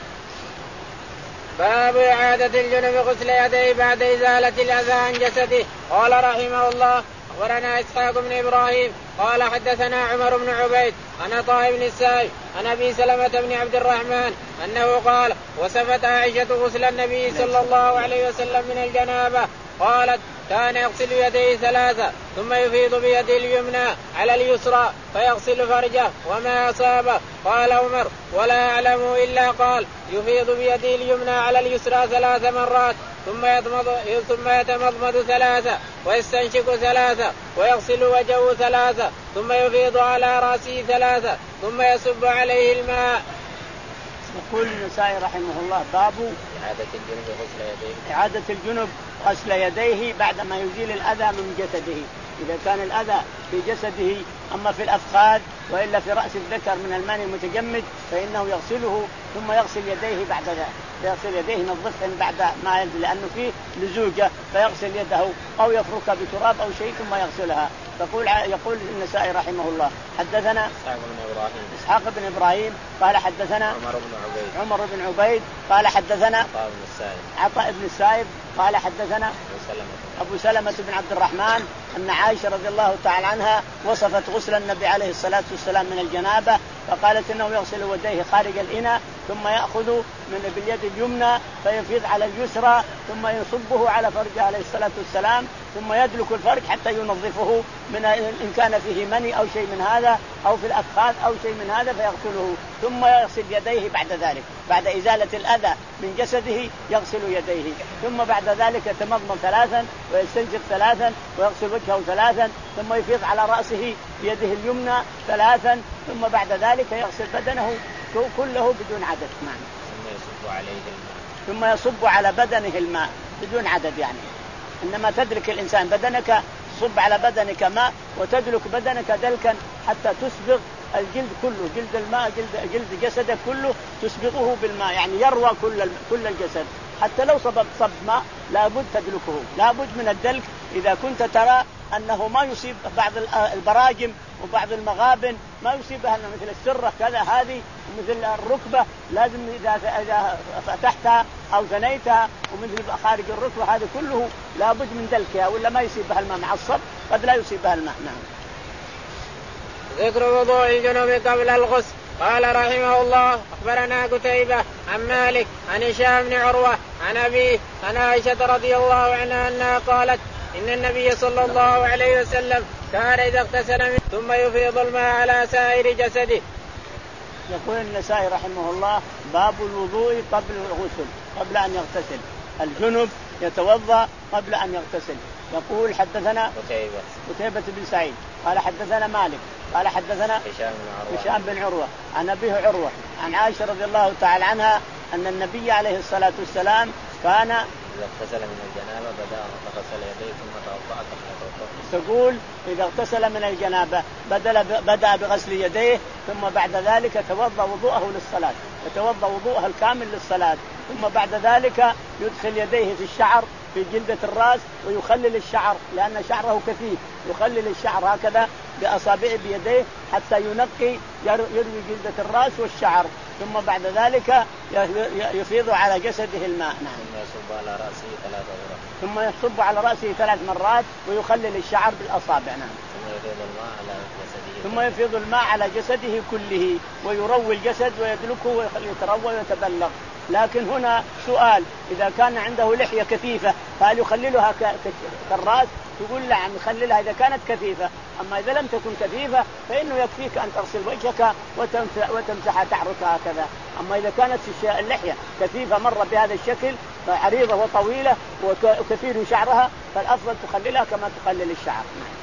باب إعادة الجنب غسل يديه بعد إزالة الأذى عن جسده. قال رحمه الله أخبرنا إسحاق بن إبراهيم قال حدثنا عمر بن عبيد عن عطاء بن السائب عن أبي سلمة بن عبد الرحمن أنه قال وصفت عائشة غسل النبي صلى الله عليه وسلم من الجنابة قالت كان يغسل يديه ثلاثة ثم يفيض بيده اليمنى على اليسرى فيغسل فرجه وما أصابه. قال عمر ولا أعلم إلا قال يفيض بيده اليمنى على اليسرى ثلاث مرات ثم يتمضمض ثم يتمضمض ثلاثة ويستنشق ثلاثة ويغسل وجهه ثلاثة ثم يفيض على رأسه ثلاثة ثم يصب عليه الماء. يقول النسائي رحمه الله باب إعادة الجنب غسل يديه إعادة الجنب غسل يديه بعدما يزيل الأذى من جسده، إذا كان الأذى في جسده أما في الأفخاذ وإلا في رأس الذكر من الماء المتجمد فإنه يغسله ثم يغسل يديه بعد ذلك، يغسل يديه نظفهم بعد ما ينزل لأنه فيه لزوجة فيغسل يده أو يفركها بتراب أو شيء ثم يغسلها تقول يقول النسائي رحمه الله حدثنا إسحاق بن إبراهيم إسحاق بن إبراهيم قال حدثنا عمر بن عبيد عمر بن عبيد قال حدثنا عطاء بن السائب عطاء بن السائب قال حدثنا أبو سلمة بن عبد الرحمن أن عائشة رضي الله تعالى عنها وصفت غسل النبي عليه الصلاة والسلام من الجنابة فقالت إنه يغسل يديه خارج الإناء ثم يأخذ من باليد اليمنى فيفيض على اليسرى ثم يصبه على فرجه عليه الصلاة والسلام ثم يدلك الفرج حتى ينظفه من إن كان فيه مني أو شيء من هذا أو في الأفخاذ أو شيء من هذا فيغسله ثم يغسل يديه بعد ذلك بعد إزالة الأذى من جسده يغسل يديه ثم بعد ذلك يتمضمض ثلاثا ويستنشق ثلاثا ويغسل وجهه ثلاثا ثم يفيض على رأسه بيده اليمنى ثلاثا ثم بعد ذلك يغسل بدنه كله بدون عدد معنا. ثم يصب عليه الماء ثم يصب على بدنه الماء بدون عدد يعني إنما تدلك الإنسان بدنك صب على بدنك ماء وتدلك بدنك دلكا حتى تسبغ الجلد كله جلد الماء جلد جلد جسدك كله تسبغه بالماء يعني يروى كل كل الجسد حتى لو صب صب ماء لابد تدلكه لابد من الدلك إذا كنت ترى أنه ما يصيب بعض البراجم وبعض المغابن ما يصيبها مثل السرة كذا هذه ومثل الركبة لازم إذا فتحتها أو ثنيتها ومثل خارج الركبة هذا كله لابد من دلكها ولا ما يصيبها الماء مع الصب قد لا يصيبها الماء. نعم. ذكر وضوء الجنوب قبل الغسل. قال رحمه الله أخبرنا قتيبة عن مالك عن هشام بن عروة عن أبيه عن عائشة رضي الله عنها أنها قالت إن النبي صلى الله عليه وسلم كان إذا اغتسل ثم يفيض الماء على سائر جسده. يقول النسائي رحمه الله باب الوضوء قبل الغسل قبل أن يغتسل الجنب يتوضأ قبل أن يغتسل. يقول حدثنا قتيبة قتيبة بن سعيد قال حدثنا مالك قال حدثنا هشام بن عروة هشام بن عروة عن أبيه عروة عن عائشة رضي الله تعالى عنها أن النبي عليه الصلاة والسلام كان إذا اغتسل من الجنابة بدأ فغسل يديه ثم توضأ ثم تقول إذا اغتسل من الجنابة بدأ بغسل يديه ثم بعد ذلك توضأ وضوءه للصلاة يتوضأ وضوءه الكامل للصلاة ثم بعد ذلك يدخل يديه في الشعر في جلدة الرأس ويخلل الشعر لأن شعره كثيف يخلل الشعر هكذا بأصابعه بيديه حتى ينقي يروي جلدة الرأس والشعر ثم بعد ذلك يفيض على جسده الماء. نعم. ثم يصب على رأسه ثلاث مرات ثم يصب على رأسه ثلاث مرات ويخلل الشعر بالأصابع. نعم. ثم يفيض الماء على جسده ثم يفيض الماء على جسده كله ويروي الجسد ويدلكه ويتروى ويتبلغ. لكن هنا سؤال إذا كان عنده لحية كثيفة فهل يخللها كالرأس؟ تقول نعم يخللها إذا كانت كثيفة أما إذا لم تكن كثيفة فإنه يكفيك أن تغسل وجهك وتمسح شعرك هكذا. أما إذا كانت اللحية كثيفة مرة بهذا الشكل عريضة وطويلة وكثير شعرها فالأفضل تخللها كما تخلل الشعر.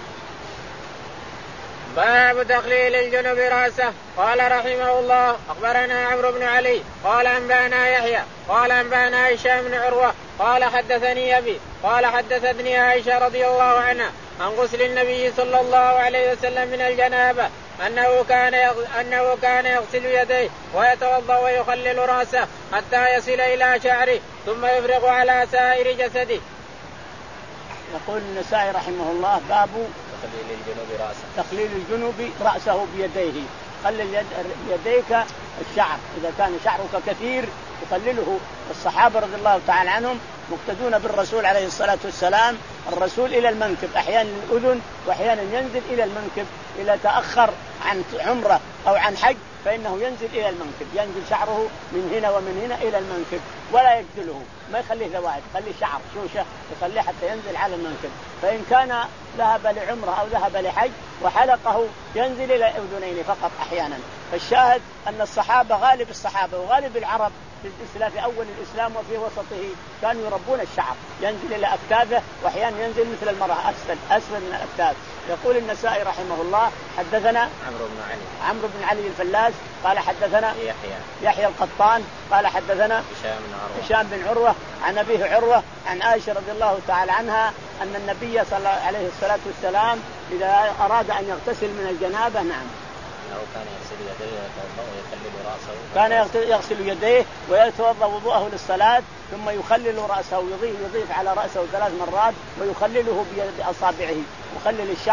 باب تخليل الجنب رأسه. قال رحمه الله أخبرنا عمرو بن علي قال أنبأنا يحيى قال أنبأنا هشام بن عروة قال حدثني أبي قال حدثتني عائشة رضي الله عنها عن غسل النبي صلى الله عليه وسلم من الجنابة أنه كان أنه كان يغسل يديه ويتوضأ ويخلل رأسه حتى يصل إلى شعره ثم يفرغ على سائر جسده. يقول النسائي رحمه الله باب تخليل الجنوب رأسه تخليل الجنوب رأسه بيديه. خلل يد يديك الشعر إذا كان شعرك كثير تخلله. الصحابة رضي الله تعالى عنهم مقتدون بالرسول عليه الصلاة والسلام الرسول إلى المنكب أحيانا الأذن وأحيانا ينزل إلى المنكب إذا تأخر عن عمرة أو عن حج فإنه ينزل إلى المنكب ينزل شعره من هنا ومن هنا إلى المنكب ولا يجدله ما يخليه ذوائد يخليه شعر شوشة يخليه حتى ينزل على المنكب. فإن كان ذهب لعمرة أو ذهب لحج وحلقه ينزل إلى الأذنين فقط أحيانا. فالشاهد أن الصحابة غالب الصحابة وغالب العرب في الإسلام في أول الإسلام وفي وسطه كانوا يربون الشعر ينزل إلى أكتافه وأحيانا ينزل مثل المرأة أسفل أسفل من الأكتاف. يقول النسائي رحمه الله حدثنا عمرو بن علي عمرو بن علي الفلاس قال حدثنا يحيى يحيى القطان قال حدثنا هشام بن عروة هشام بن عروة عن أبيه عروة عن عائشة رضي الله تعالى عنها أن النبي صلى الله عليه الصلاة والسلام إذا أراد أن يغتسل من الجنابة نعم أنه كان يغسل يديه ويتوضأ ويخلل رأسه كان يغسل يديه ويتوضأ وضوءه للصلاة ثم يخلل رأسه يضيف, يضيف على رأسه ثلاث مرات ويخلله بأصابعه ويخلل الشعر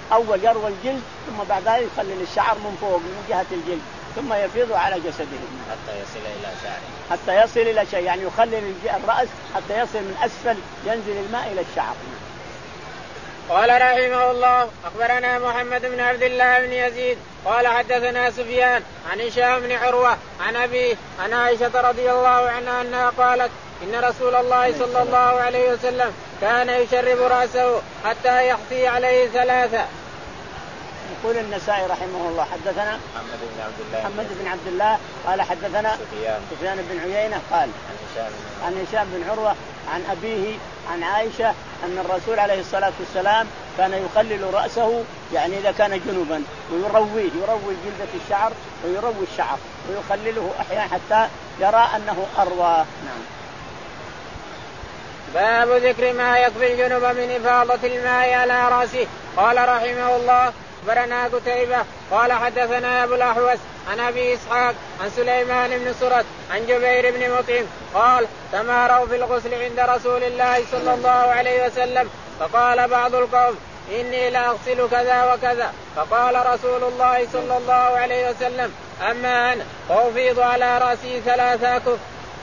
أول يروى الجلد ثم بعد ذلك يخلل الشعر من فوق من جهة الجلد ثم يفيض على جسده حتى يصل إلى شعره حتى يصل إلى شيء يعني يخلل الرأس حتى يصل من أسفل ينزل الماء إلى الشعر. قال رحمه الله أخبرنا محمد بن عبد الله بن يزيد قال حدثنا سفيان عن هشام بن عروة عن أبيه عن عائشة رضي الله عنها أنها قالت إن رسول الله صلى الله عليه وسلم كان يشرب رأسه حتى يحثي عليه ثلاثة. يقول النسائي رحمه الله حدثنا محمد بن عبد الله محمد بن عبد الله قال حدثنا سفيان, سفيان بن عيينة قال عن هشام بن عروة عن أبيه عن عائشة أن الرسول عليه الصلاة والسلام كان يخلل رأسه يعني إذا كان جنوبا ويرويه يروي جلدة الشعر ويروي الشعر ويخلله أحيانا حتى يرى أنه أروى. نعم. باب ذكر ما يكفي الجنوب من إفاضة الماء على رأسه. قال رحمه الله أخبرنا قتيبة قال حدثنا أبو الأحوص عن أبي إسحاق عن سليمان بن سرد عن جبير بن مطعم قال تماروا في الغسل عند رسول الله صلى الله عليه وسلم فقال بعض القوم إني لأغسل كذا وكذا فقال رسول الله صلى الله عليه وسلم أما أنا فأفيض على رأسي ثلاثة كف.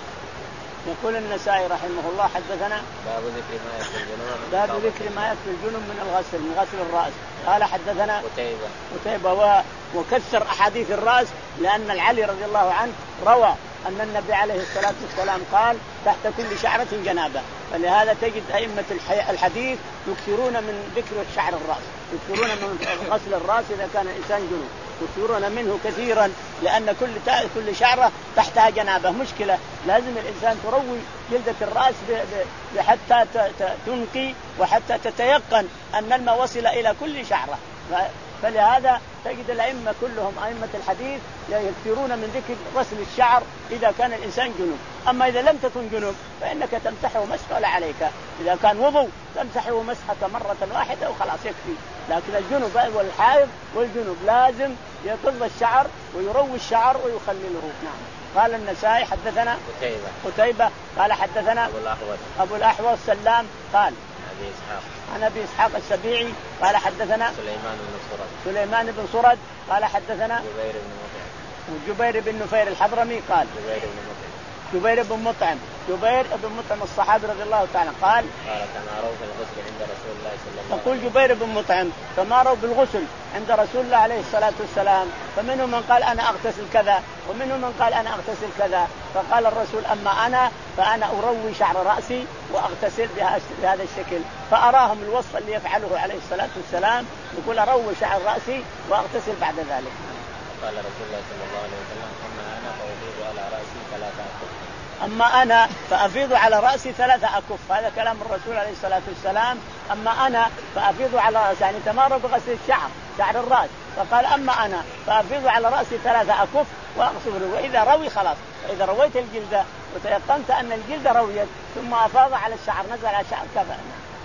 يقول النسائي رحمه الله حدثنا باب ذكر ما يكفي الجنوب باب ذكر ما يكفي الجنوب من الغسل من غسل الرأس. قال حدثنا قتيبة قتيبة وكسر أحاديث الرأس لأن العلي رضي الله عنه روى أن النبي عليه الصلاة والسلام قال تحت كل شعرة جنابة فلهذا تجد أئمة الحديث يكثرون من ذكر شعر الرأس يكثرون من غسل الرأس إذا كان الإنسان جنوب يكثرون منه كثيرا لأن كل كل شعرة تحتها جنابة مشكلة لازم الإنسان تروي جلدة الرأس حتى تنقي وحتى تتيقن أن الماء وصل إلى كل شعرة. فلهذا تجد الأئمة كلهم أئمة الحديث يكثرون من ذكر غسل الشعر إذا كان الإنسان جنوب. أما إذا لم تكن جنوب فإنك تمسحه مسحة ولا عليك إذا كان وضوء تمسحه مسحة مرة واحدة وخلاص يكفي. لكن الجنوب والحائض والجنوب لازم يقض الشعر ويروي الشعر ويخلله. نعم. قال النسائي حدثنا قتيبة قتيبة قال حدثنا أبو الأحوص أبو الأحوص سلام قال أبي إسحاق عن أبي إسحاق السبيعي قال حدثنا سليمان بن سرد سليمان بن سرد قال حدثنا جبير بن مطعم وجبير بن نفير الحضرمي قال جبير بن مطعم جبير بن مطعم جبير بن مطعم الصحابي رضي الله تعالى قال قال تماروا في الغسل عند رسول الله صلى الله عليه وسلم. يقول جبير بن مطعم تماروا بالغسل عند رسول الله عليه الصلاة والسلام فمنهم من قال أنا أغتسل كذا ومنهم من قال أنا أغتسل كذا فقال الرسول أما أنا فأنا أروي شعر رأسي وأغتسل بهذا الشكل فأراهم الوصف اللي يفعله عليه الصلاة والسلام يقول أروي شعر رأسي وأغتسل بعد ذلك. قال رسول الله صلى الله عليه وسلم أما أنا فأفيض على رأسي ثلاثة أكف أما أنا فأفيض على رأسي ثلاثة أكف. هذا كلام الرسول عليه الصلاة والسلام. أما أنا فأفيض على رأسي يعني تمر بغسل الشعر شعر الرأس فقال أما أنا فأفيض على رأسي ثلاثة أكف وأغسله وإذا روي خلاص. إذا رويت الجلدة وتيقنت أن الجلدة رويت ثم أفاض على الشعر نزل على الشعر كذا.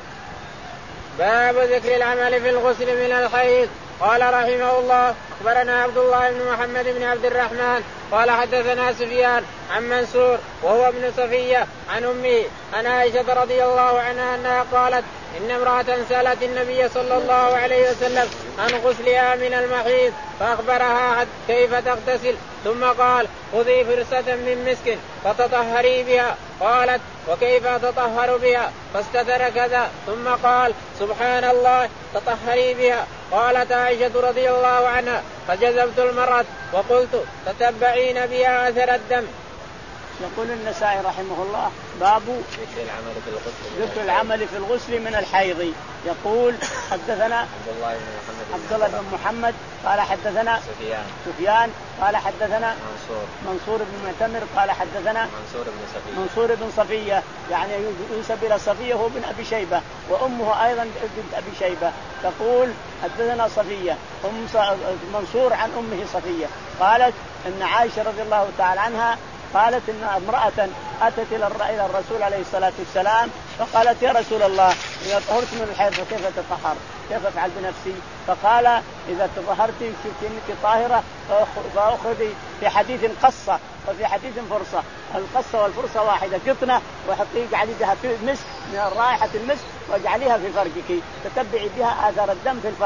باب ذكر العمل في الغسل من الحيض. قال رحمه الله أخبرنا عبد الله بن محمد بن عبد الرحمن قال حدثنا سفيان عن منصور وهو ابن صفية عن أمه عن عائشة رضي الله عنها أنها قالت إن امرأة سألت النبي صلى الله عليه وسلم عن غسلها من المحيض فأخبرها كيف تغتسل ثم قال خذي فرصة من مسك فتطهري بها. قالت وكيف تطهر بها فاستتر كذا ثم قال سبحان الله تطهري بها. قالت عائشة رضي الله عنها فجذبت المرأة وقلت تتبعين بها أثر الدم. يقول النسائي رحمه الله باب ذكر العمل في الغسل ذكر العمل في الغسل من الحيض. يقول حدثنا عبد الله بن محمد عبد الله بن محمد قال حدثنا سفيان سفيان قال حدثنا منصور منصور بن معتمر قال حدثنا منصور بن صفية منصور بن صفية يعني ينسب إلى صفية هو بن أبي شيبة وأمه أيضا بنت أبي شيبة. تقول حدثنا صفية أم منصور عن أمه صفية قالت إن عائشة رضي الله تعالى عنها قالت إن امرأة أتت إلى الرسول عليه الصلاة والسلام فقالت يا رسول الله إذا طهرت من الحيض فكيف تطهر كيف أفعل بنفسي؟ فقال إذا تطهرت شفت أنك طاهرة فأخذي في حديث قصة وفي حديث فرصة. القصة والفرصة واحدة قطنة وحطي اجعلي بها مسك من رائحة المسك واجعليها في فرجك تتبعي بها آثار الدم في الفرج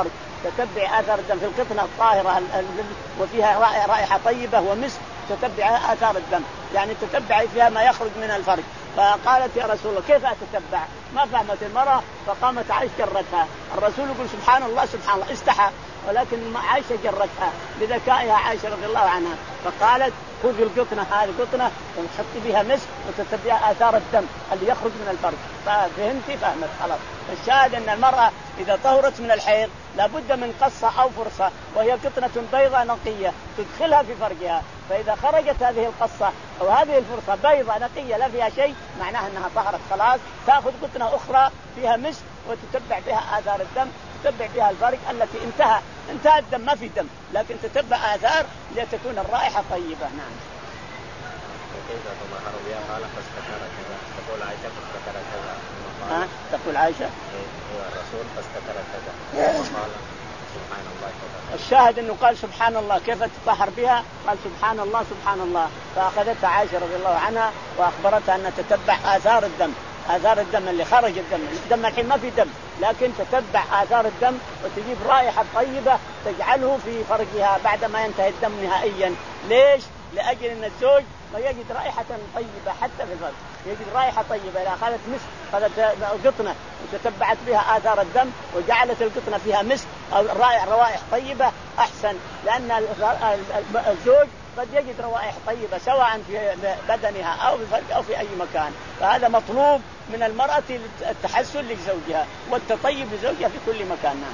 تتبع آثار الدم في القطنة الطاهرة وفيها رائحة طيبة ومسك تتبع آثار الدم، يعني تتبع فيها ما يخرج من الفرج. فقالت يا رسول الله كيف أتتبع؟ ما فهمت المرأة، فقامت عائشة جرتها. الرسول يقول سبحان الله سبحان الله، استحى، ولكن عائشة جرتها بذكائها عائشة رضي الله عنها، فقالت خذي القطنة هذه القطنة وتحطي بها مسك وتتبع آثار الدم اللي يخرج من الفرج. ففهمتي؟ فهمت خلاص. الشاهد أن المرأة إذا طهرت من الحيض لابد من قصة أو فرصة، وهي قطنة بيضاء نقية تدخلها في فرجها، فإذا خرجت هذه القصة أو هذه الفرصة بيضاء نقية لا فيها شيء معناها أنها طهرت خلاص. تأخذ قطنة أخرى فيها مسك وتتبع بها آثار الدم، تتبع بها الفرج التي انتهى انتهى الدم ما في دم، لكن تتبع آثار لتكون الرائحة طيبة. نعم. كيف تظهر بها؟ قال فاستكر كذا. تقول عائشة فاستكر كذا. ها تقول عائشة هو الرسول فاستكر كذا وقال سبحان الله كذا. الشاهد انه قال سبحان الله. كيف تطهر بها؟ قال سبحان الله سبحان الله. فاخذتها عائشة رضي الله عنها واخبرتها ان تتبع آثار الدم، آثار الدم اللي خرج الدم. الدم الحين ما في دم، لكن تتبع آثار الدم وتجيب رائحة طيبة تجعله في فرجها بعد ما ينتهي الدم نهائيا. ليش؟ لأجل أن الزوج ما يجد رائحة طيبة حتى في الفرج، يجد رائحة طيبة. إذا أخذت مسك أخذت قطنة وتتبعت بها آثار الدم وجعلت القطنة فيها مسك أو رائح روائح طيبة أحسن، لأن الزوج قد يجد روائح طيبة سواء في بدنها أو في فرج أو في أي مكان. فهذا مطلوب من المرأة التحسن لزوجها والتطيب لزوجها في كل مكان.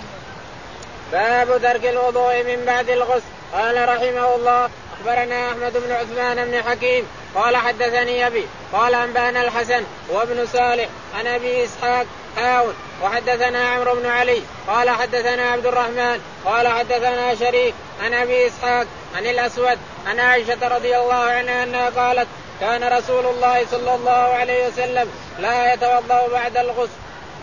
باب ترك الوضوء من بعد الغسل. قال رحمه الله أخبرنا أحمد بن عثمان بن حكيم قال حدثني أبي قال أنبأنا الحسن وابن صالح عن أبي إسحاق حاون وحدثنا عمرو بن علي قال حدثنا عبد الرحمن قال حدثنا شريك عن أبي إسحاق عن الأسود عن عائشة رضي الله عنها أنها قالت كان رسول الله صلى الله عليه وسلم لا يتوضأ بعد الغسل.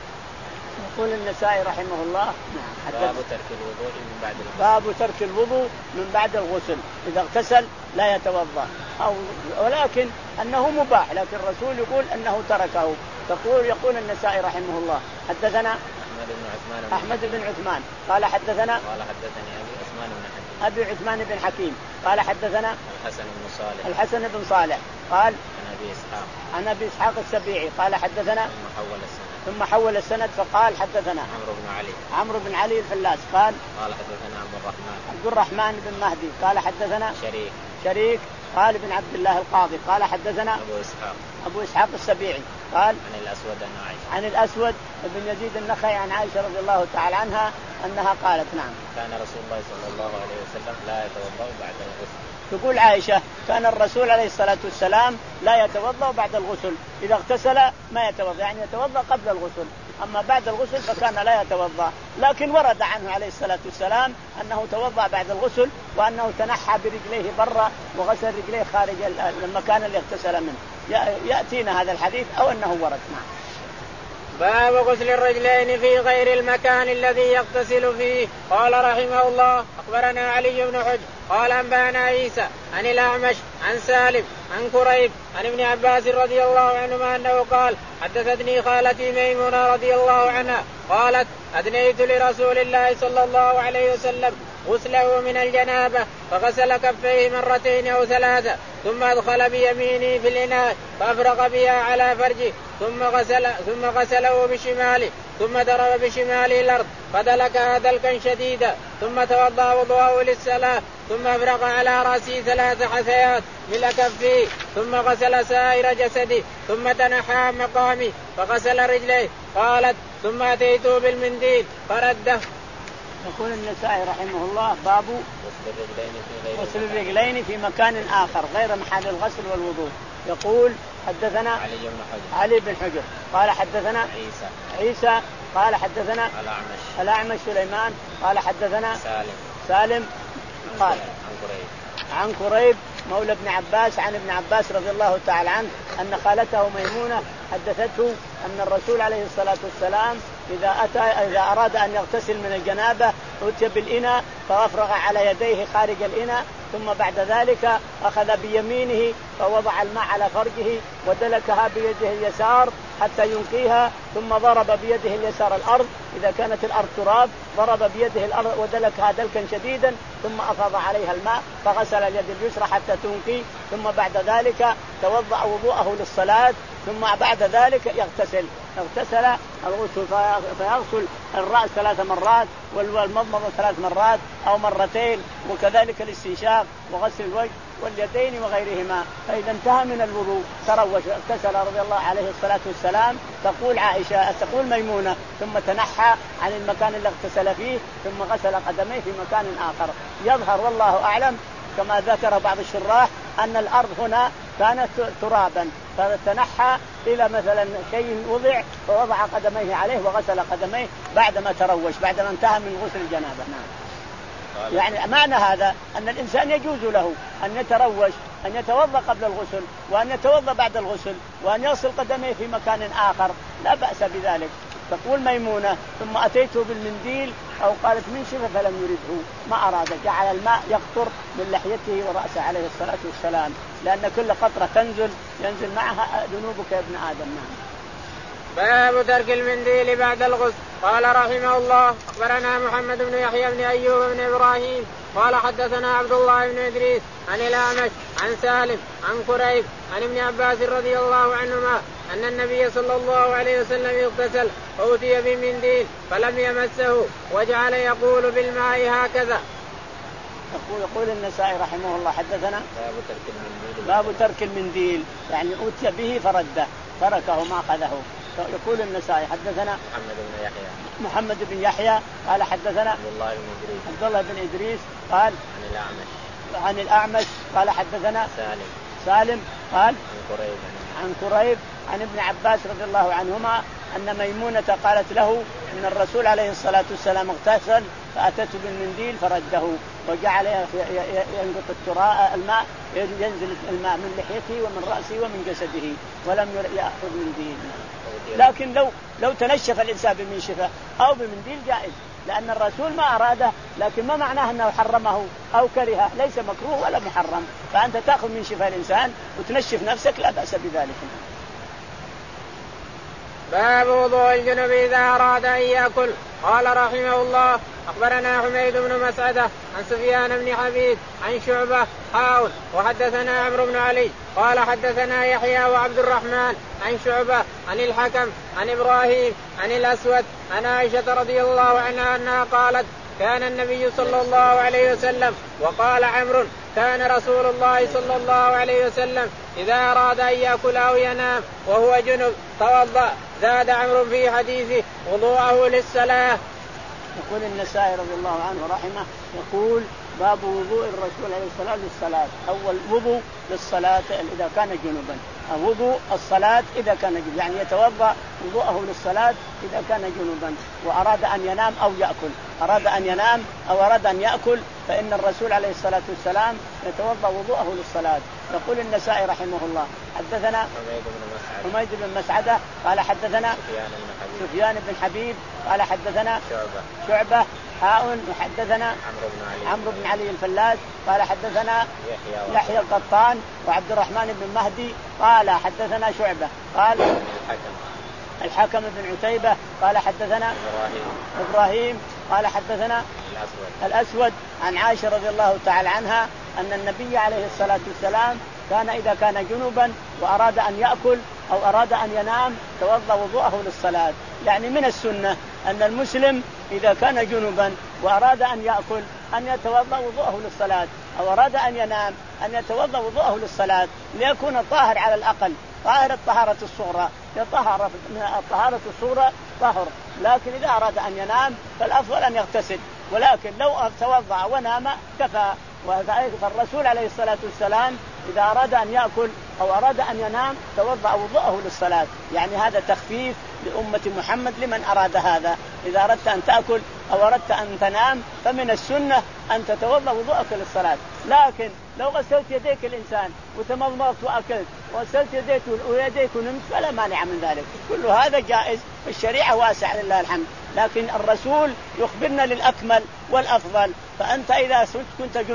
يقول النسائي رحمه الله باب ترك الوضوء من بعد الغسل. باب ترك الوضوء من بعد الغسل، إذا اغتسل لا يتوضأ، أو ولكن أنه مباح، لكن الرسول يقول أنه تركه. تقول يقول النسائي رحمه الله حدثنا أحمد بن عثمان أحمد بن عثمان قال حدثنا قال حدثني أبي عثمان بن حكيم أبي عثمان بن حكيم قال حدثنا الحسن بن صالح الحسن بن صالح قال عن أبي إسحاق عن أبي إسحاق السبيعي قال حدثنا ثم حول السند ثم حول السند فقال حدثنا عمرو بن علي عمرو بن علي الفلاس قال قال حدثنا عبد الرحمن عبد الرحمن بن مهدي قال حدثنا شريك شريك قال بن عبد الله القاضي قال حدثنا أبو إسحاق أبو إسحاق السبيعي قال عن الأسود عن عائشة عن الأسود بن يزيد النخعي عن عائشة رضي الله تعالى عنها أنها قالت نعم كان رسول الله صلى الله عليه وسلم لا يتوضأ بعد الغسل. تقول عائشة كان الرسول عليه الصلاة والسلام لا يتوضأ بعد الغسل، إذا اغتسل ما يتوضأ، يعني يتوضأ قبل الغسل، أما بعد الغسل فكان لا يتوضأ. لكن ورد عنه عليه الصلاة والسلام أنه توضأ بعد الغسل وأنه تنحى برجليه برا وغسل رجليه خارج المكان اللي اغتسل منه. يأتينا هذا الحديث أو أنه ورد. نعم. باب غسل الرجلين في غير المكان الذي يغتسل فيه. قال رحمه الله أخبرنا علي بن حجر قال أنبأنا عيسى عن الأعمش عن سالم عن كريب عن ابن عباس رضي الله عنهما أنه قال حدثتني خالتي ميمونة رضي الله عنها قالت أدنيت لرسول الله صلى الله عليه وسلم غسله من الجنابة فغسل كفيه مرتين أو ثلاثة ثم أدخل بيمينه في الإناء فأفرغ بها على فرجه ثم غسل ثم غسله بشماله ثم ضرب بشماله الأرض فدلكها دلكا شديدا ثم توضأ وضوءه للصلاة ثم أفرغ على رأسه ثلاث حثيات ملء كفيه ثم غسل سائر جسده ثم تنحى عن مقامه فغسل رجليه. قالت ثم أتيته بالمنديل فرده. يقول النسائي رحمه الله باب غسل الرجلين في مكان آخر غير محل الغسل والوضوء. يقول حدثنا علي بن حجر علي بن حجر قال حدثنا عيسى عيسى قال حدثنا الأعمش الأعمش سليمان قال حدثنا سالم سالم قال عن كريب عن كريب مولى ابن عباس عن ابن عباس رضي الله تعالى عنه أن خالته ميمونة حدثته أن الرسول عليه الصلاة والسلام إذا أتى إذا أراد أن يغتسل من الجنابة أتي بالإناء فأفرغ على يديه خارج الإناء ثم بعد ذلك أخذ بيمينه فوضع الماء على فرجه ودلكها بيده اليسار حتى ينقيها، ثم ضرب بيده اليسار الأرض إذا كانت الأرض تراب، ضرب بيده الأرض ودلكها دلكا شديدا، ثم أفاض عليها الماء فغسل اليد اليسرى حتى تنقي، ثم بعد ذلك توضأ وضوءه للصلاة، ثم بعد ذلك يغتسل يغتسل الغسل فيغسل الرأس ثلاث مرات والمضمضة ثلاث مرات أو مرتين، وكذلك الاستنشاق وغسل الوجه واليدين وغيرهما. فإذا انتهى من الوضوء تروش اغتسل رضي الله عليه الصلاة والسلام. تقول عائشة تقول ميمونة ثم تنحى عن المكان اللي اغتسل فيه ثم غسل قدميه في مكان آخر. يظهر والله أعلم كما ذكر بعض الشراح أن الأرض هنا كانت ترابا فتنحى إلى مثلا شيء وضع فوضع قدميه عليه وغسل قدميه بعدما تروش بعدما انتهى من غسل الجنابة. يعني معنى هذا أن الإنسان يجوز له أن يتروش أن يتوضأ قبل الغسل وأن يتوضأ بعد الغسل وأن يغسل قدميه في مكان آخر لا بأس بذلك. تقول ميمونة ثم أتيته بالمنديل أو قالت من شفة فلم يرده ما أراد، جعل الماء يقطر من لحيته ورأسه عليه الصلاة والسلام، لأن كل قطرة تنزل ينزل معها ذنوبك يا ابن آدم. باب ترك المنديل بعد الغسل. قال رحمه الله أخبرنا محمد بن يحيى بن أيوب بن إبراهيم قال حدثنا عبد الله بن إدريس عن الأعمش عن سالم عن كريب عن ابن عباس رضي الله عنهما أن النبي صلى الله عليه وسلم يغتسل فأتي بمنديل فلم يمسه وجعل يقول بالماء هكذا. يقول يقول النسائي رحمه الله حدثنا باب ترك المنديل باب ترك المنديل يعني أتي به فرده تركه ما أخذه. يقول النسائي حدثنا محمد بن يحيى محمد بن يحيى قال حدثنا عبد الله بن إدريس عبد الله بن إدريس قال عن الأعمش عن الأعمش قال حدثنا سالم سالم قال عن كريب عن كريب عن ابن عباس رضي الله عنهما أن ميمونة قالت له أن الرسول عليه الصلاة والسلام اغتسل فأتته بالمنديل فرده وجعل ينقط التراء الماء ينزل الماء من لحيته ومن رأسه ومن جسده ولم يأخذ منديل. لكن لو لو تنشف الإنسان بمنشفة أو بمنديل جائز لأن الرسول ما أراده، لكن ما معناه أنه حرمه أو كرهه، ليس مكروه ولا محرم، فأنت تأخذ من شفاء الإنسان وتنشف نفسك لا بأس بذلك. باب وضوء الجنب إذا أراد أن يأكل. قال رحمه الله أخبرنا حميد بن مسعدة عن سفيان بن حبيب عن شعبة حاول وحدثنا عمرو بن علي قال حدثنا يحيى وعبد الرحمن عن شعبة عن الحكم عن إبراهيم عن الأسود عن عائشة رضي الله عنها أنها قالت كان النبي صلى الله عليه وسلم وقال عمرو كان رسول الله صلى الله عليه وسلم إذا أراد أن يأكل أو ينام وهو جنب توضأ. زاد عمرو في حديثه وضوءه للصلاة. يقول النسائي رضي الله عنه رحمه يقول باب وضوء الرسول عليه الصلاة للصلاة. أول وضوء للصلاة إذا كان جنبا، وضوء الصلاة إذا كان جنبا يعني يتوضأ وضوءه للصلاة إذا كان جنبا وأراد أن ينام أو يأكل أراد أن ينام أو أراد أن يأكل فإن الرسول عليه الصلاة والسلام يتوضأ وضوءه للصلاة. يقول النسائي رحمه الله حدثنا حميد بن مسعدة قال حدثنا سفيان بن حبيب قال حدثنا شعبة حاء وحدثنا عمرو بن علي الفلاس قال حدثنا يحيى القطان وعبد الرحمن بن مهدي قال حدثنا شعبة قال الحكم بن عتيبة قال حدثنا إبراهيم قال حدثنا الأسود عن عائشة رضي الله تعالى عنها أن النبي عليه الصلاة والسلام كان إذا كان جنوبا وأراد أن يأكل أو أراد أن ينام توضأ وضوءه للصلاة. يعني من السنة أن المسلم إذا كان جنوبا وأراد أن يأكل أن يتوضأ وضوءه للصلاة أو أراد أن ينام أن يتوضأ وضوءه للصلاة ليكون طاهر على الأقل طاهر الطهارة الصغرى. يطهر الطهارة الصغرى طهر، لكن إذا أراد أن ينام فالأفضل أن يغتسل، ولكن لو توضأ ونام كفى. فالرسول عليه الصلاة والسلام إذا أراد أن يأكل أو أراد أن ينام توضأ وضوءه للصلاة. يعني هذا تخفيف لأمة محمد لمن أراد هذا. إذا أردت أن تأكل أو أردت أن تنام فمن السنة أن تتوضأ وضوءك للصلاة. لكن لو غسلت يديك الإنسان وتمضمضت وأكلت وغسلت يديك ويديك ونمت فلا مانع من ذلك، كل هذا جائز، الشريعة واسعة لله الحمد. لكن الرسول يخبرنا للأكمل والأفضل. فأنت إذا كنت جنب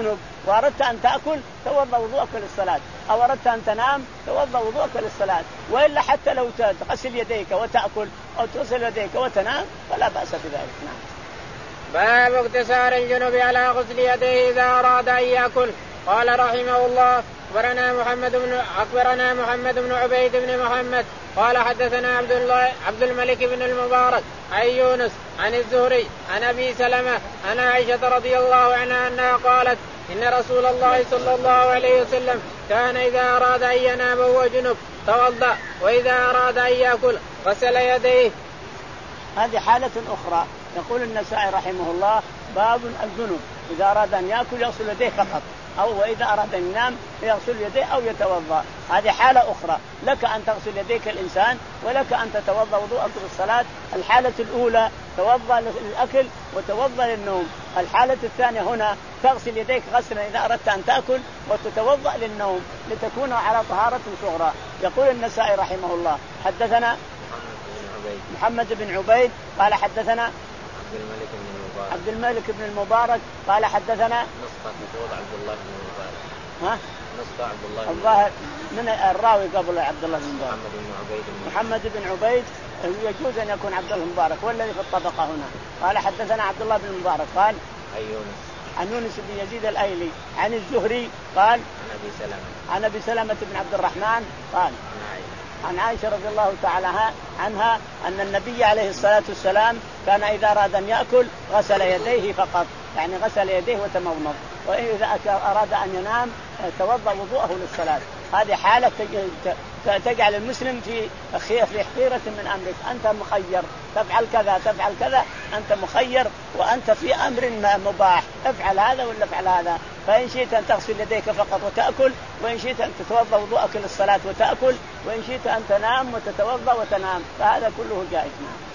وأردت أن تأكل توضأ وضوءك للصلاة، أو أردت أن تنام توضأ وضوءك للصلاة. وإلا حتى لو تغسل يديك وتأكل أو تغسل يديك وتنام فلا بأس بذلك. نعم. باب اغتسال الجنب على غسل يديه إذا أراد أن يأكل. قال رحمه الله أخبرنا محمد بن أخبرنا محمد بن عبيد بن محمد قال حدثنا عبد الله عبد الملك بن المبارك عن يونس عن الزهري عن أبي سلمة عن عائشة رضي الله عنها أنها قالت إن رسول الله صلى الله عليه وسلم كان إذا أراد أن ينام وهو جنب توضأ وإذا أراد أن يأكل غسل يديه. هذه حالة أخرى. يقول النسائي رحمه الله باب الجنب إذا أراد أن يأكل يغسل يديه فقط، أو وإذا أراد أن ينام يغسل يديه أو يتوضأ. هذه حالة أخرى. لك أن تغسل يديك الإنسان ولك أن تتوضأ وضوءك للصلاة. الحالة الأولى توضأ للأكل وتوضأ للنوم. الحالة الثانية هنا تغسل يديك غسلا إذا أردت أن تأكل وتتوضأ للنوم لتكون على طهارة صغرى. يقول النسائي رحمه الله حدثنا محمد بن عبيد قال حدثنا عبد الملك بن المبارك عبد الملك بن المبارك قال حدثنا نصف عبد الله بن المبارك ها نصف عبد الله الظاهر من الراوي قبل عبد الله بن المبارك محمد بن عبيد محمد بن عبيد يجوز أن يكون عبد الله المبارك والذي في الطبقة هنا. قال حدثنا عبد الله بن المبارك قال عن يونس عن يونس بن يزيد الأيلي عن الزهري قال عن أبي سلمة عن أبي سلمة بن عبد الرحمن قال عن عائشة رضي الله تعالى عنها أن النبي عليه الصلاة والسلام كان إذا أراد أن يأكل غسل يديه فقط، يعني غسل يديه وتمضمض، وإذا أراد أن ينام توضأ وضوءه للصلاة. هذه حالة تجعل المسلم في في حيرة من أمرك. أنت مخير تفعل كذا تفعل كذا، أنت مخير وأنت في أمر مباح، افعل هذا ولا افعل هذا. فإن شئت أن تغسل يديك فقط وتأكل، وإن شئت أن تتوضأ وضوءك للصلاة وتأكل، وإن شئت أن تنام وتتوضأ وتنام، فهذا كله جائز.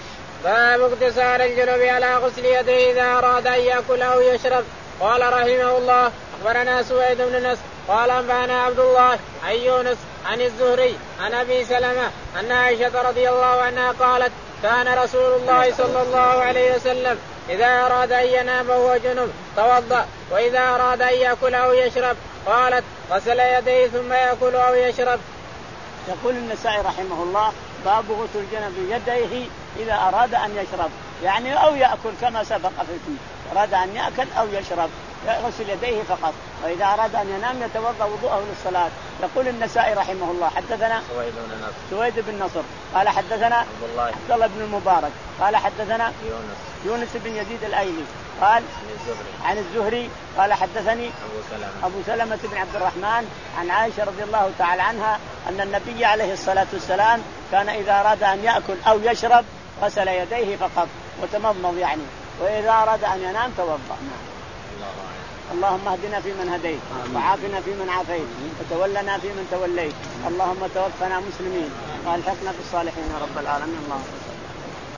باب اغتسال الجنب على غسل يديه إذا أراد أن يأكل أو يشرب. قال رحمه الله أخبرنا سويد بن نصر قال أنبأنا عبد الله عن يونس عن الزهري عن أبي سلمة أن عائشة رضي الله عنها قالت كان رسول الله صلى الله عليه وسلم إذا أراد أن ينام وهو جنب توضأ وإذا أراد أن يأكل أو يشرب قالت غسل يديه ثم يأكل أو يشرب. يقول النسائي رحمه الله باب غسل الجنب يديه إذا أراد أن يشرب، يعني أو يأكل كما سبق في الفيديو، أراد أن يأكل أو يشرب يغسل يديه فقط، وإذا أراد أن ينام يتوضأ وضوءه للصلاة. يقول النسائي رحمه الله حدثنا سويد بن نصر سويد بن نصر قال حدثنا عبد الله عبد الله بن المبارك قال حدثنا يونس يونس بن يزيد الأيلي قال عن الزهري قال حدثني أبو سلمة أبو سلمة بن عبد الرحمن عن عائشة رضي الله تعالى عنها أن النبي عليه الصلاة والسلام كان إذا أراد أن يأكل أو يشرب غسل يديه فقط وتمضمض يعني، وإذا أراد أن ينام توضأ. اللهم اهدنا فيمن هديت وعافنا فيمن عافيت وتولنا فيمن توليت، اللهم توفنا مسلمين والحقنا بالصالحين يا رب العالمين. اللهم